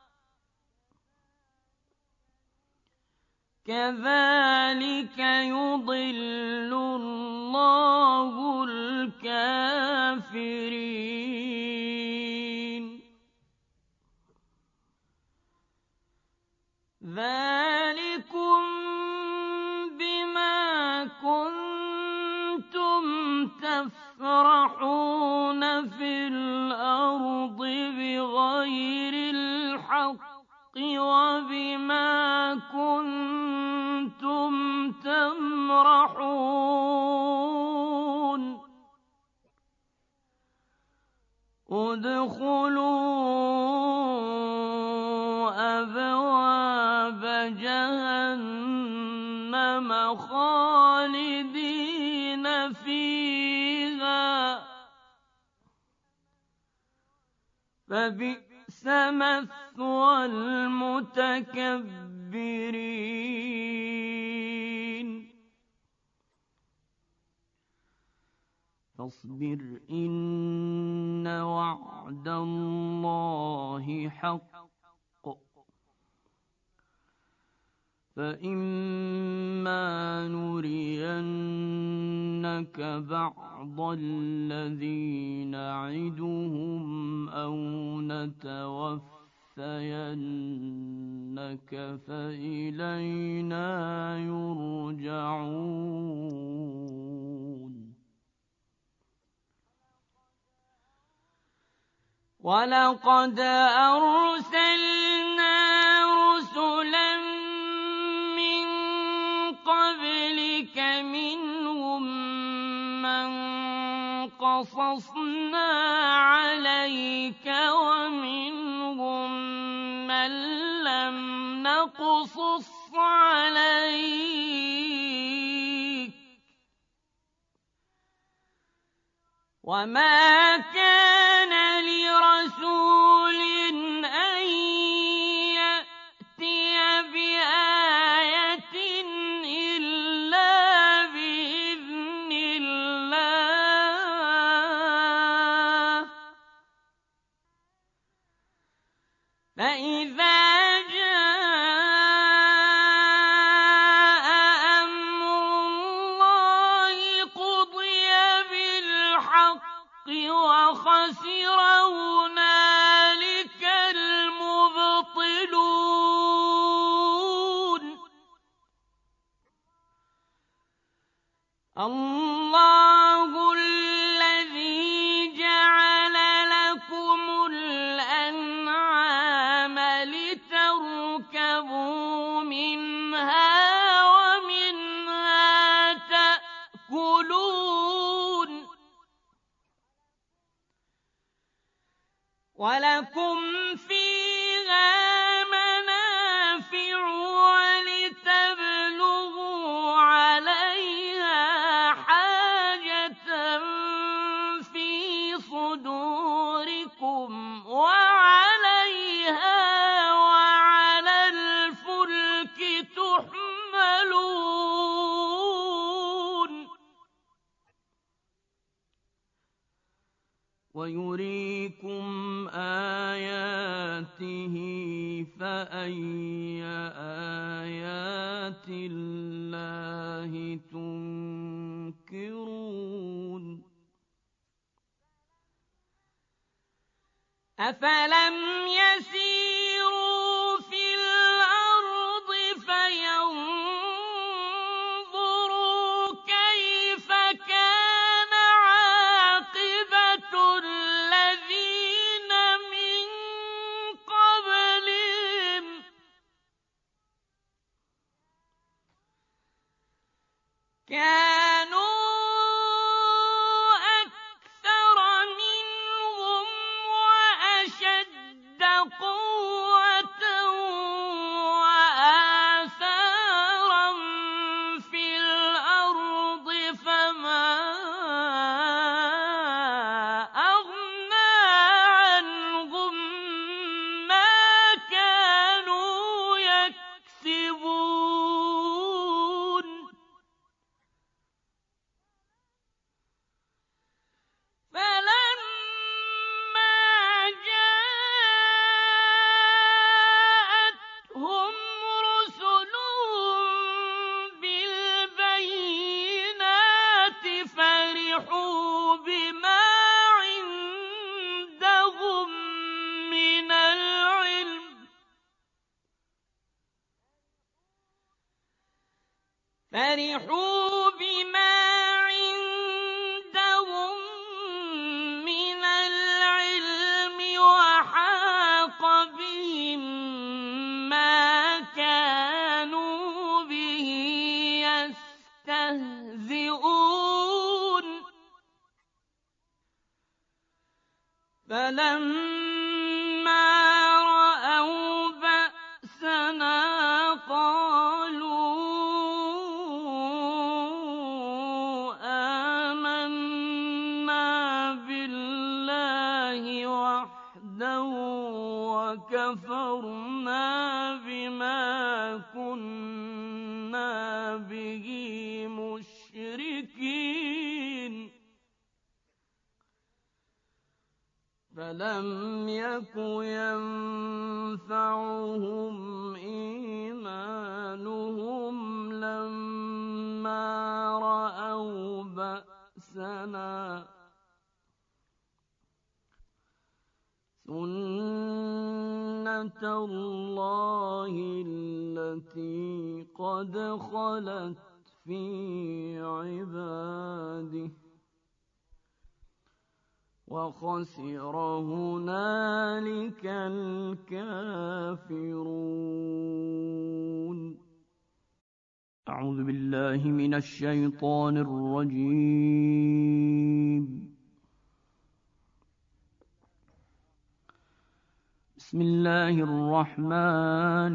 كذلك يضل الله الكافرين ذلكم بما كنتم تفرحون في الأرض بغير الحق وبما كنتم تمرحون ادخلوا أبواب جهنم خالدين فيها فبئس مثوى المتكبرين فاصبر إن وعد الله حق فإما نرينك بعض الذي نعدهم أو نتوفينك فإلينا يرجعون ولقد أرسلنا رسلا من قبلك منهم من قصصنا عليك ومنهم من لم نقصص عليك وما كان لرسول أن يأتي بآية إلا بإذن الله فإذا جاء أمر الله قضي بالحق وخسر هنالك المبطلون الله الذي جعل لكم الأنعام لتركبوا منها ومنها تأكلون ولكم فيها منافع ولتبلغوا عليها حاجة في صدوركم وعليها وعلى الفلك تحملون ويريكم آياته فأي آيات الله تنكرون أفلم يسيروا في الأرض فينظروا كانوا أكثر منهم وأشد قوة وآثارا في الأرض فما أغنى عنهم ما كانوا يكسبون فلما جاءتهم رسلهم بالبينات فرحوا بما عندهم من العلم وحاق بهم ما كانوا به يستهزئون فلما رأوا بأسنا قالوا آمنا بالله وحده وكفرنا بما كنا به مشركين فلم يك ينفعهم إيمانهم لما رأوا بأسنا سنة الله التي قد خلت في عباده وخسر هنالك الكافرون. أعوذ بالله من الشيطان الرجيم. بسم الله الرحمن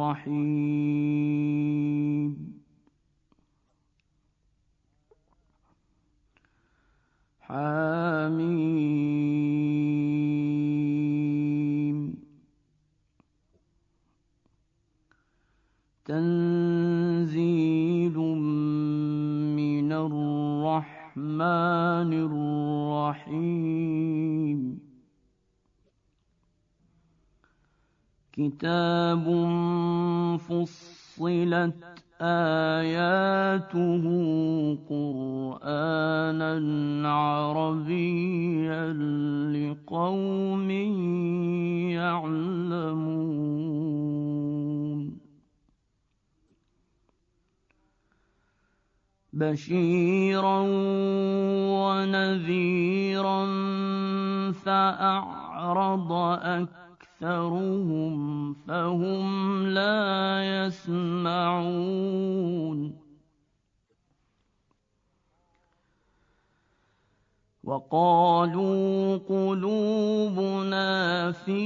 الرحيم. حميم. تنزيل من الرحمن الرحيم. كتاب فصلت آياته قرآنا عربيا لقوم يعلمون. بشيرا ونذيرا فأعرض أكثرهم فهم لا يسمعون. وقالوا قلوبنا في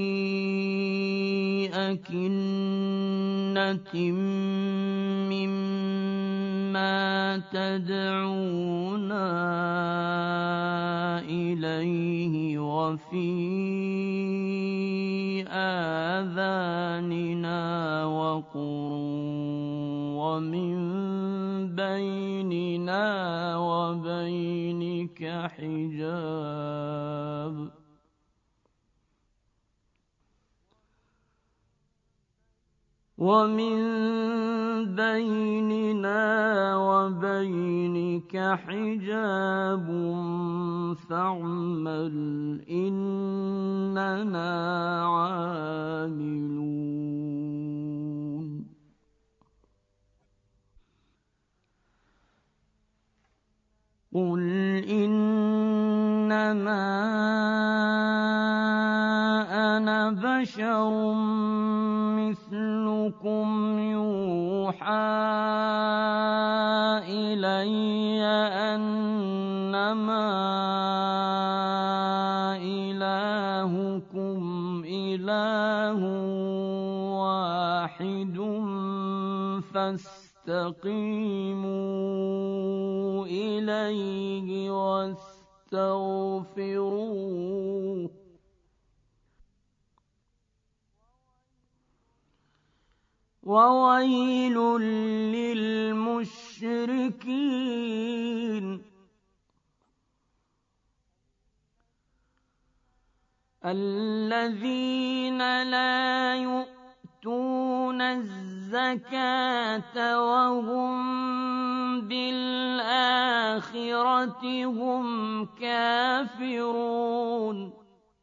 أكنة مما تدعونا إليه وفي آذاننا وقر ومن بيننا وبينك حجاب فاعمل إننا عاملون. قل إنما أنا بشر مثلكم يوحى إلي إلي أنما إلهكم إله واحد فاستقيموا إليه واستغفروه وويل للمشركين الذين لا يؤتون الزكاة وهم بالآخرة هم كافرون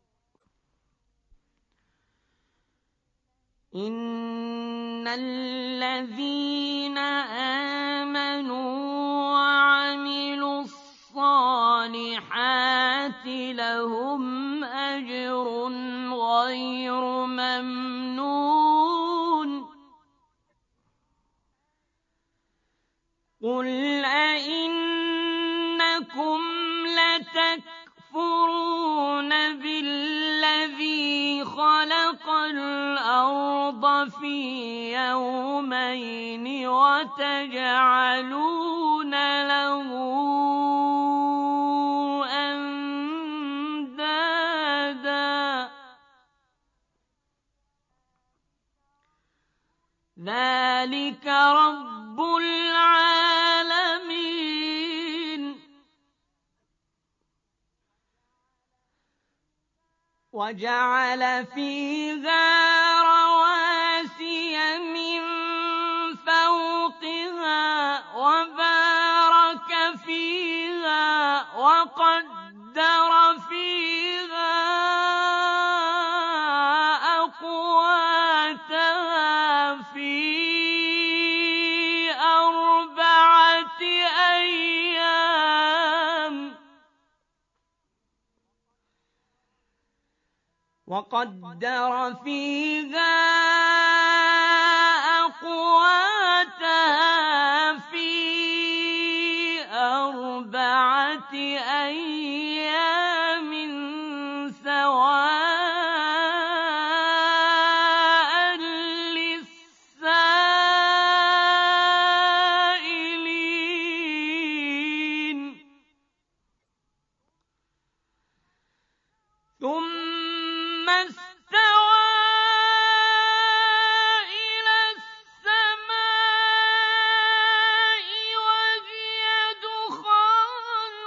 إن الذين آمنوا وعملوا الصالحات لهم أجر غير ممنون قل أئنكم لتكفرون بالذي خلق الأرض في يومين وتجعلون له أندادا ذلك رب العالمين وجعل فيها رواسي من فوقها وبارك فيها وقدر فيها أقواتها في 4 أيام وقدر فيها أقواتها في 4 أيام سواء للسائلين ثم استوى إلى السماء وهي دخان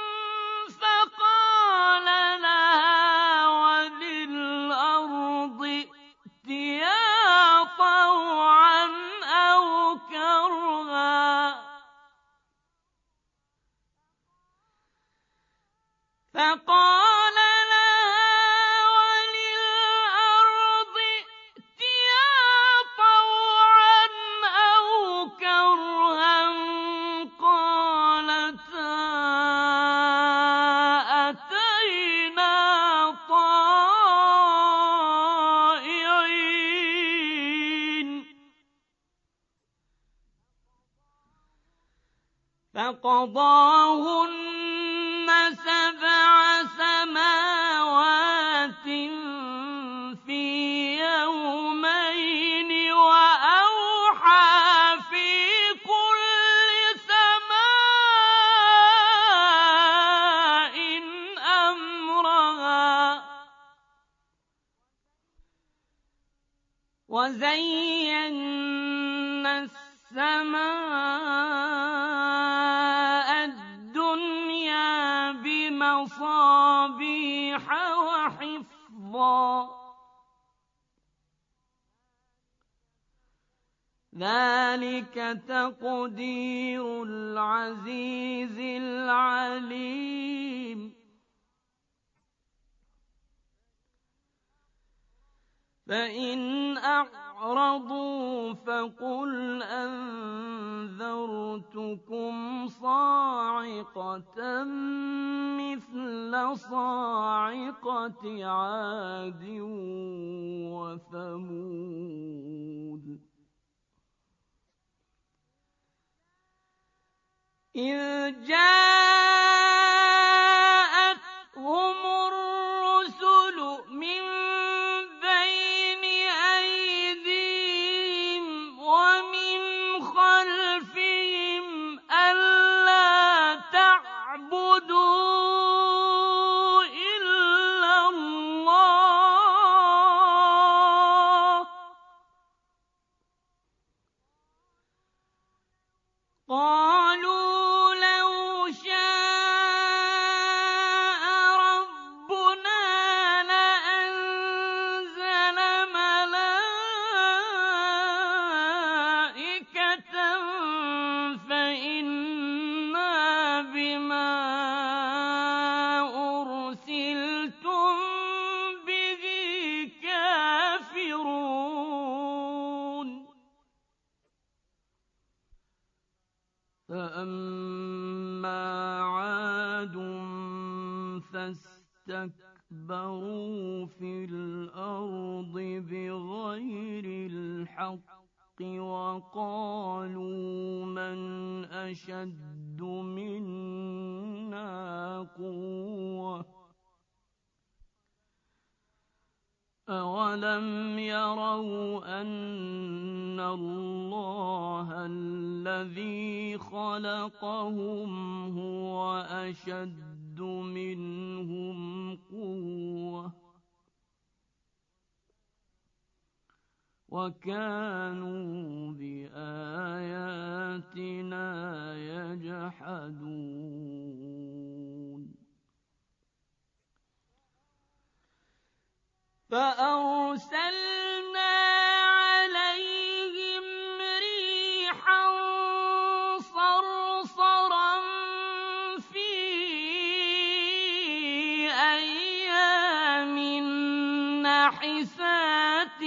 فقال لها وللأرض ائتيا طوعا أو كرها فقال فقضاهن 7 سماوات في يومين وأوحى في كل سماء أمرها وزينا السماء الدنيا بمصابيح وحفظا ذلك تقدير العزيز العليم فإن أعرضوا فقل أنذرتكم صاعقة مثل صاعقة عاد وثمود إذ جاءتهم الرسل من بين أيديهم ومن خلفهم ألا تعبدوا إلا الله قالوا لو شاء ربنا لأنزل ملائكة فإنا بما أرسلتم به كافرون فأما عاد فاستكبروا في الأرض بغير الحق وقالوا من أشد منا قوة أولم يروا أن الله الذي خلقهم هو أشد منهم قوة وكانوا بآياتنا يجحدون فأرسلنا عليهم ريحا صرصرا في أيام نحسات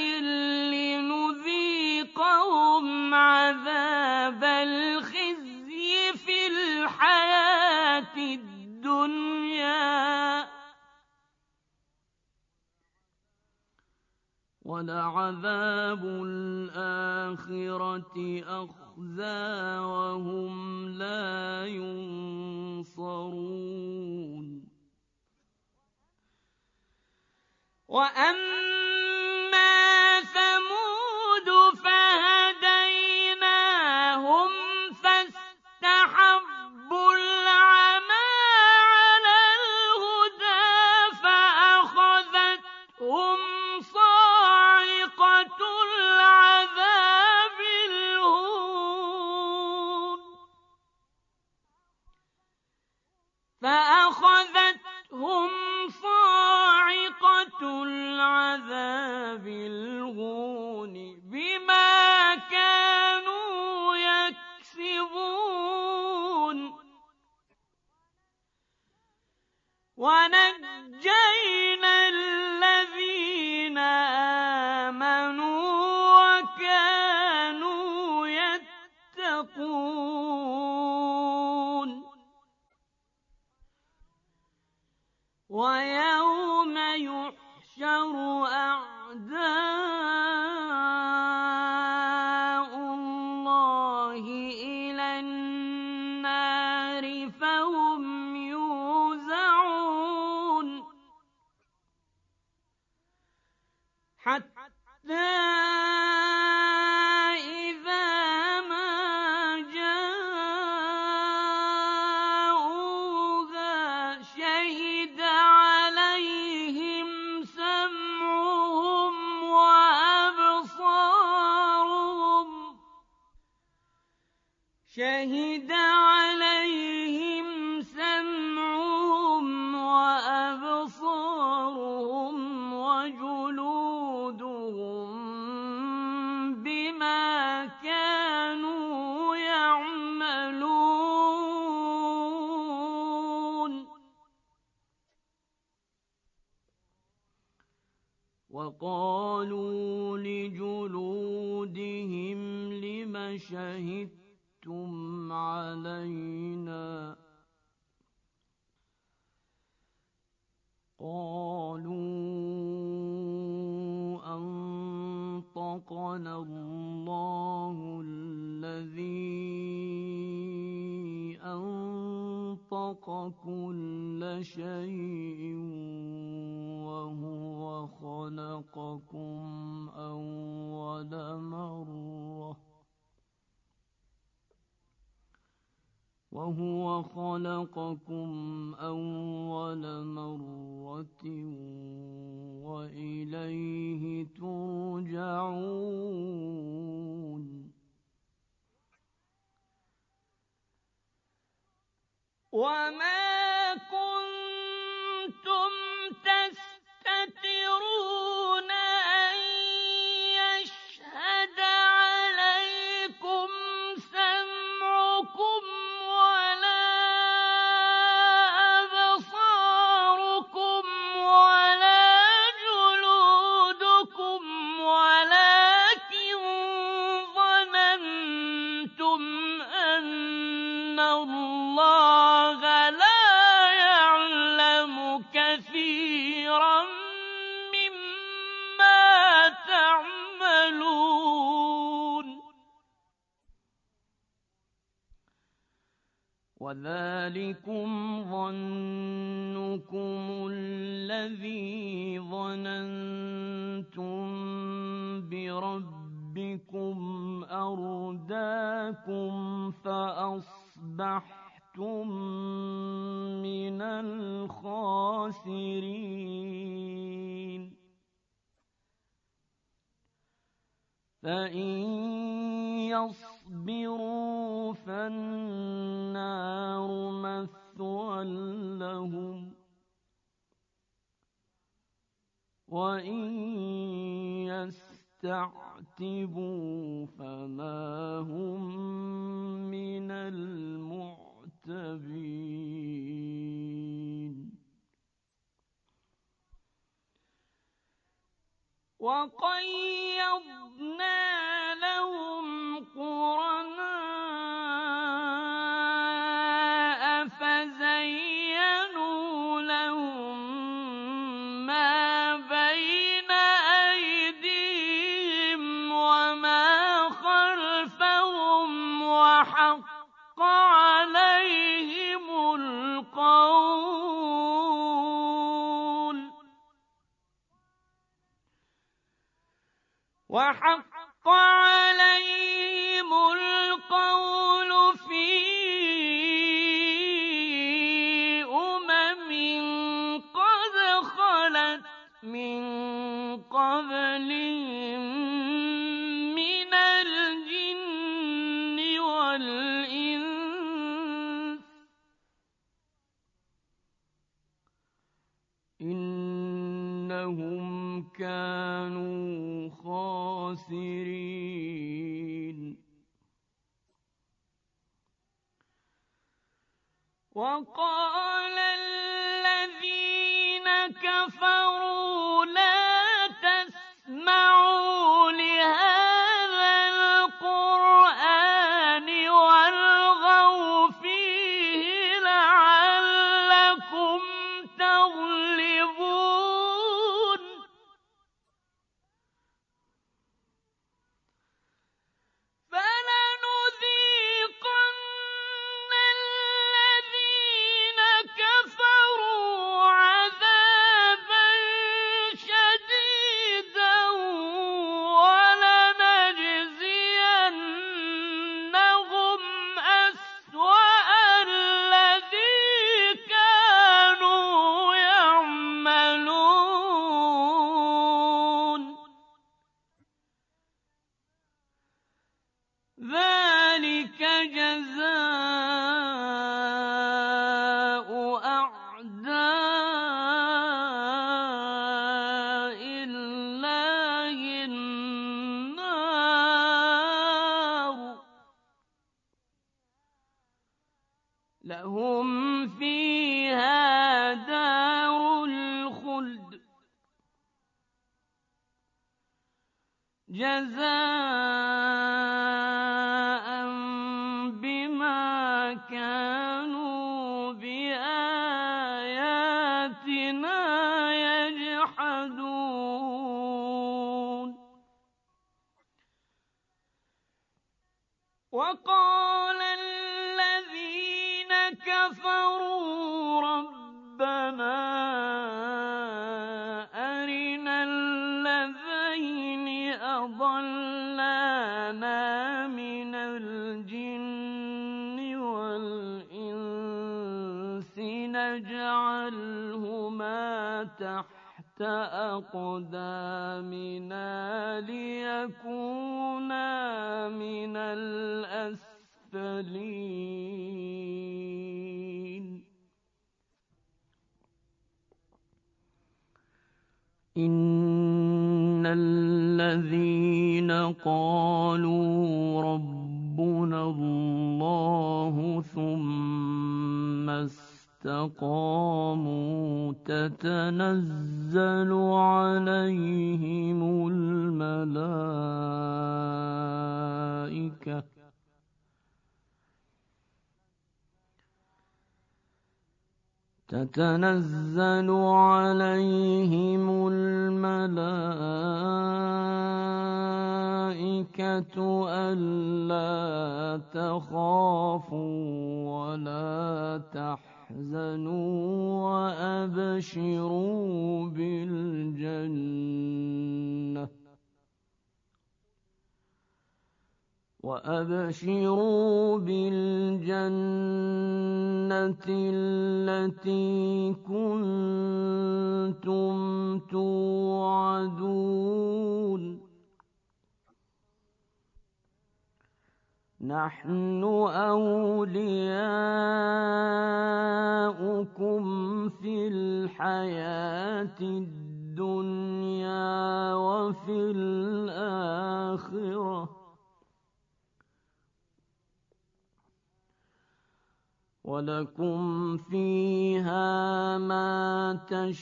لنذيقهم عذاب الخزي في الحياة الدنيا ولعذاب الآخرة أخزى وهم لا ينصرون وأما ثمود فهديناهم فاستحبوا العمى على الهدى فأخذتهم صاعقة العذاب الهون فأخذتهم صاعقة العذاب الهون بما كانوا يكسبون ونجينا الذين آمنوا وكانوا يتقون ويوم يحشر أعداء الله إلى النار فهم يوزعون حتى إذا ما جاءوها شهد عليهم سمعهم وأبصارهم شهد عليهم سمعهم وأبصارهم وجلودهم بما كانوا يعملون وقالوا لجلودهم لم شهدتم علينا قالوا أنطقنا الله الذي خلق كل شيء وهو خلقكم أول مرة وإليه ترجعون وما كنتم تستترون أن يشهد عليكم سمعكم ولا أبصاركم ولا جلودكم ولكن ظننتم أن الله لا يعلم كثيرا مما تعملون وذلكم ظنكم الذي ظننتم بربكم أرداكم فأصبحتم من الخاسرين فإن يصبروا فالنار مثوى لهم وإن يستعتبوا فما هم من المعتبين وقيضنا لهم قرناء فزينوا لهم ما بين أيديهم وما خلفهم وحق عليهم القول في أمم قد خلت من قبلهم من الجن والإنس إنهم كانوا خاسرين وقال الذين كفروا لا تسمعوا لهذا القرآن والغوا فيه لعلكم تغلبون فلنذيقن الذين كفروا عذابا شديدا ولنجزينهم أسوأ الذي كانوا يعملون ذلك جزاء أعداء الله النار لهم فيها دار الخلد جزاء بما كانوا بآياتنا يجحدون وقال الذين كفروا ربنا أرنا الذين أضلانا من الجن والإنس نجعلهما تحت أقدامنا ليكونا من الأسفلين إن الذين قالوا ربنا الله ثم استقاموا تتنزل عليهم الملائكة ألا تخافوا ولا تحزنوا وأبشروا بالجنة التي كنتم توعدون نحن أولياؤكم في الحياة الدنيا وفي الآخرة ولكم فيها ما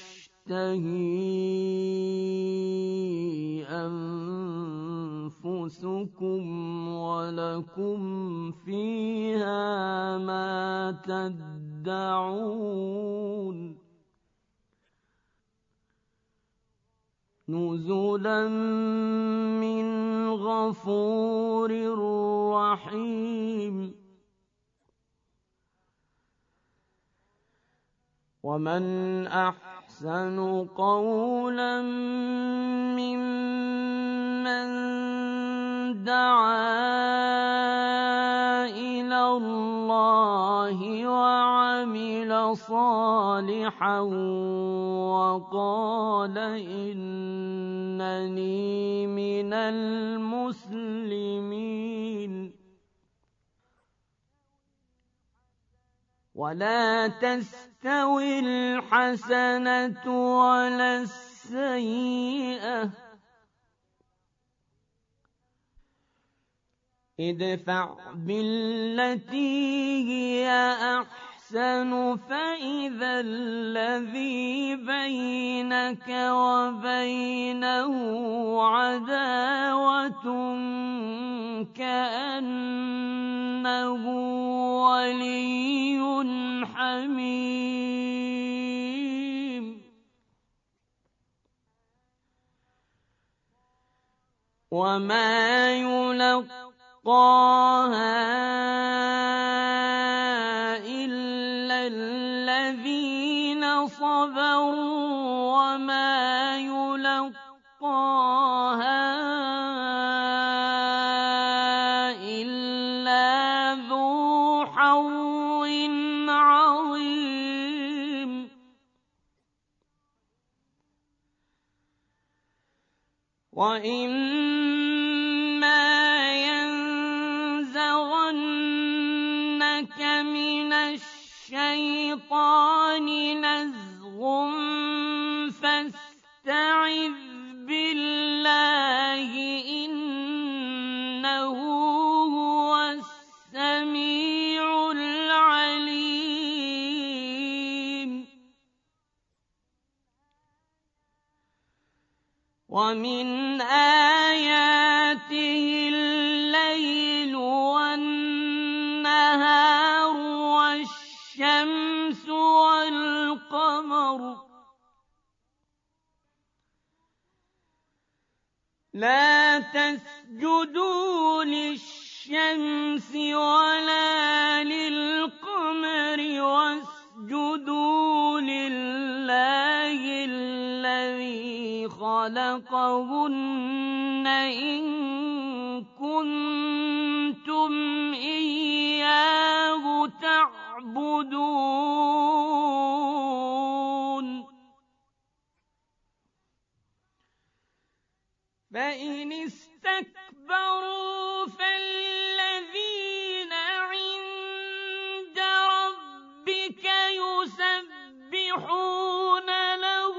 تشتهي أنفسكم ولكم فيها ما تدعون نزلا من غفور رحيم ومن أحسن قولا ممن دعا إلى الله وعمل صالحا وقال إنني من المسلمين ولا تستوي الحسنة ولا السيئة ادفع بالتي هي أحسن فإذا الذي بينك وبينه عداوة كأنه ولي حميم وما يلقاها إلا الذين صبروا وما يلقاها إلا ذو حظ عظيم وإما ينزغنك من الشيطان نزغ فاستعذ بالله إنه هو السميع العليم ومن آياته الليل والنهار والشمس والقمر لا تسجدوا للشمس ولا للقمر خلقهن إن كنتم إياه تعبدون فإن استكبروا فالذين عند ربك يسبحون له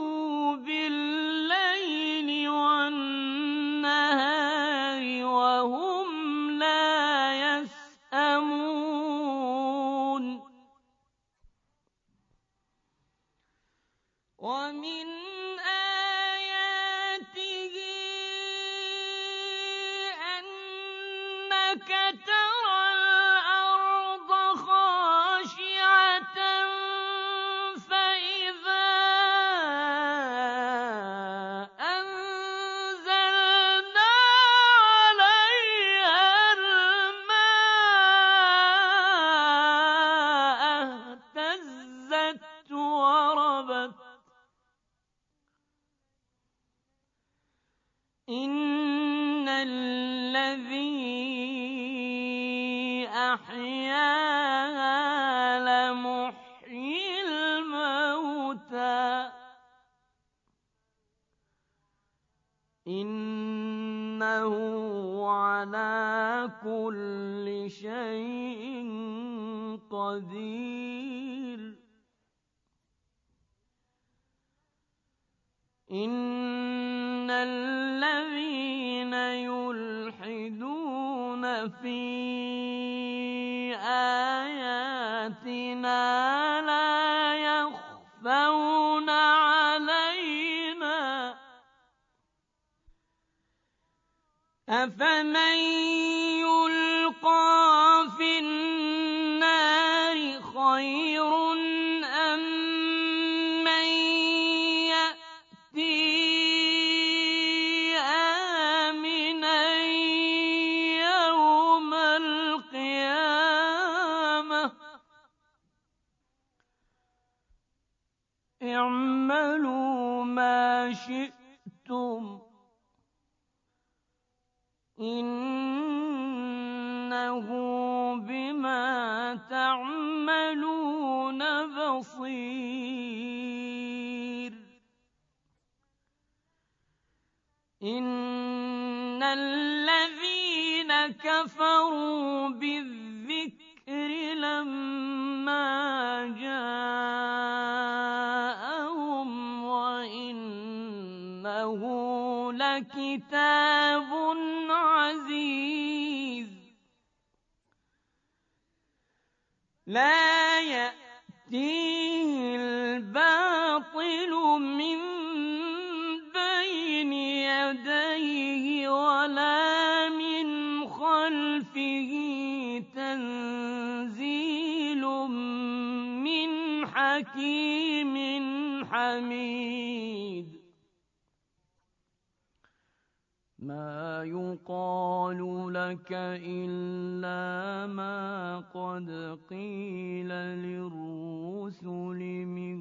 بالليل والنهار وهم لا يسأمون ومن آياته أنك ترى الأرض خاشعة فإذا أنزلنا عليها الماء اهتزت وربت إن الذي أحياها لمحيي الموتى إنه على كل شيء قدير إن الذين يلحدون في آياتنا لا يخفون علينا أفمن يلقى في النار خير أم من يأتي آمنا يوم القيامة اعملوا ما شئتم إنه بما تعملون بصير إن الذين كفروا بالذكر لما جاءهم وإنه لكتاب عزيز لا يأتيه الباطل من بين يديه ولا من خلفه تنزيل من حكيم حميد ما يقال لك إلا ما قد قيل للرسل من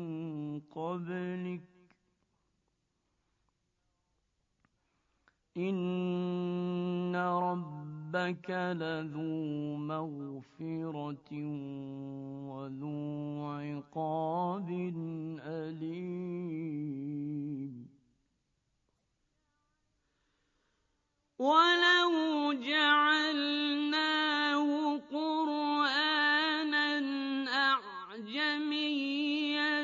قبلك إن ربك لذو مغفرة وذو عقاب أليم ولو جعلناه قرآنا أعجميا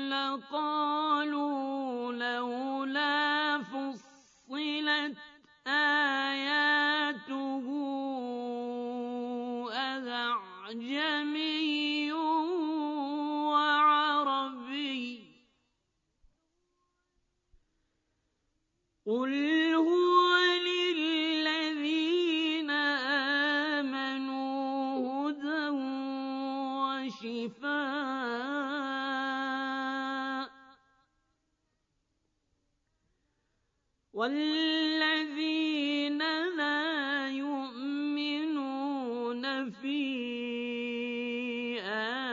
لقالوا لولا فصلت آياته أعجمي وعربي قل هو للذين آمنوا هدى وشفاء والذين لا يؤمنون في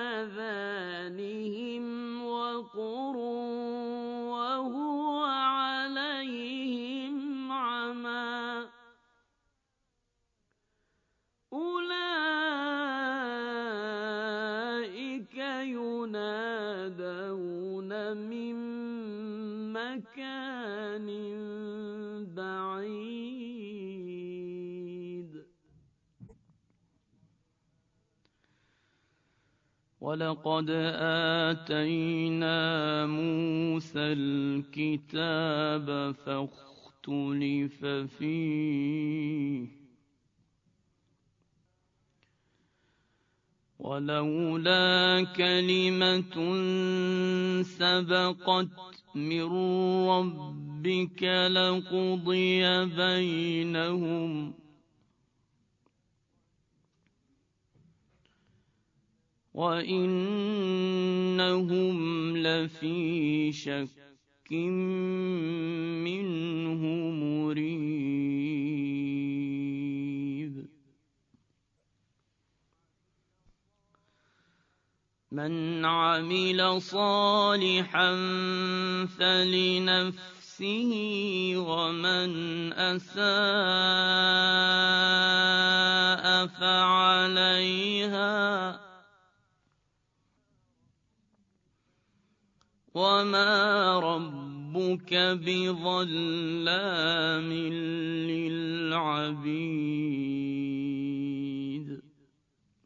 آذانهم وقر وهو على مكان بعيد ولقد آتينا موسى الكتاب فاختلف فيه ولولا كلمة سبقت من ربك لقضي بينهم وإنهم لفي شك منه مريب من عمل صالحا فلنفسه ومن أساء فعليها وما ربك بظلام للعبيد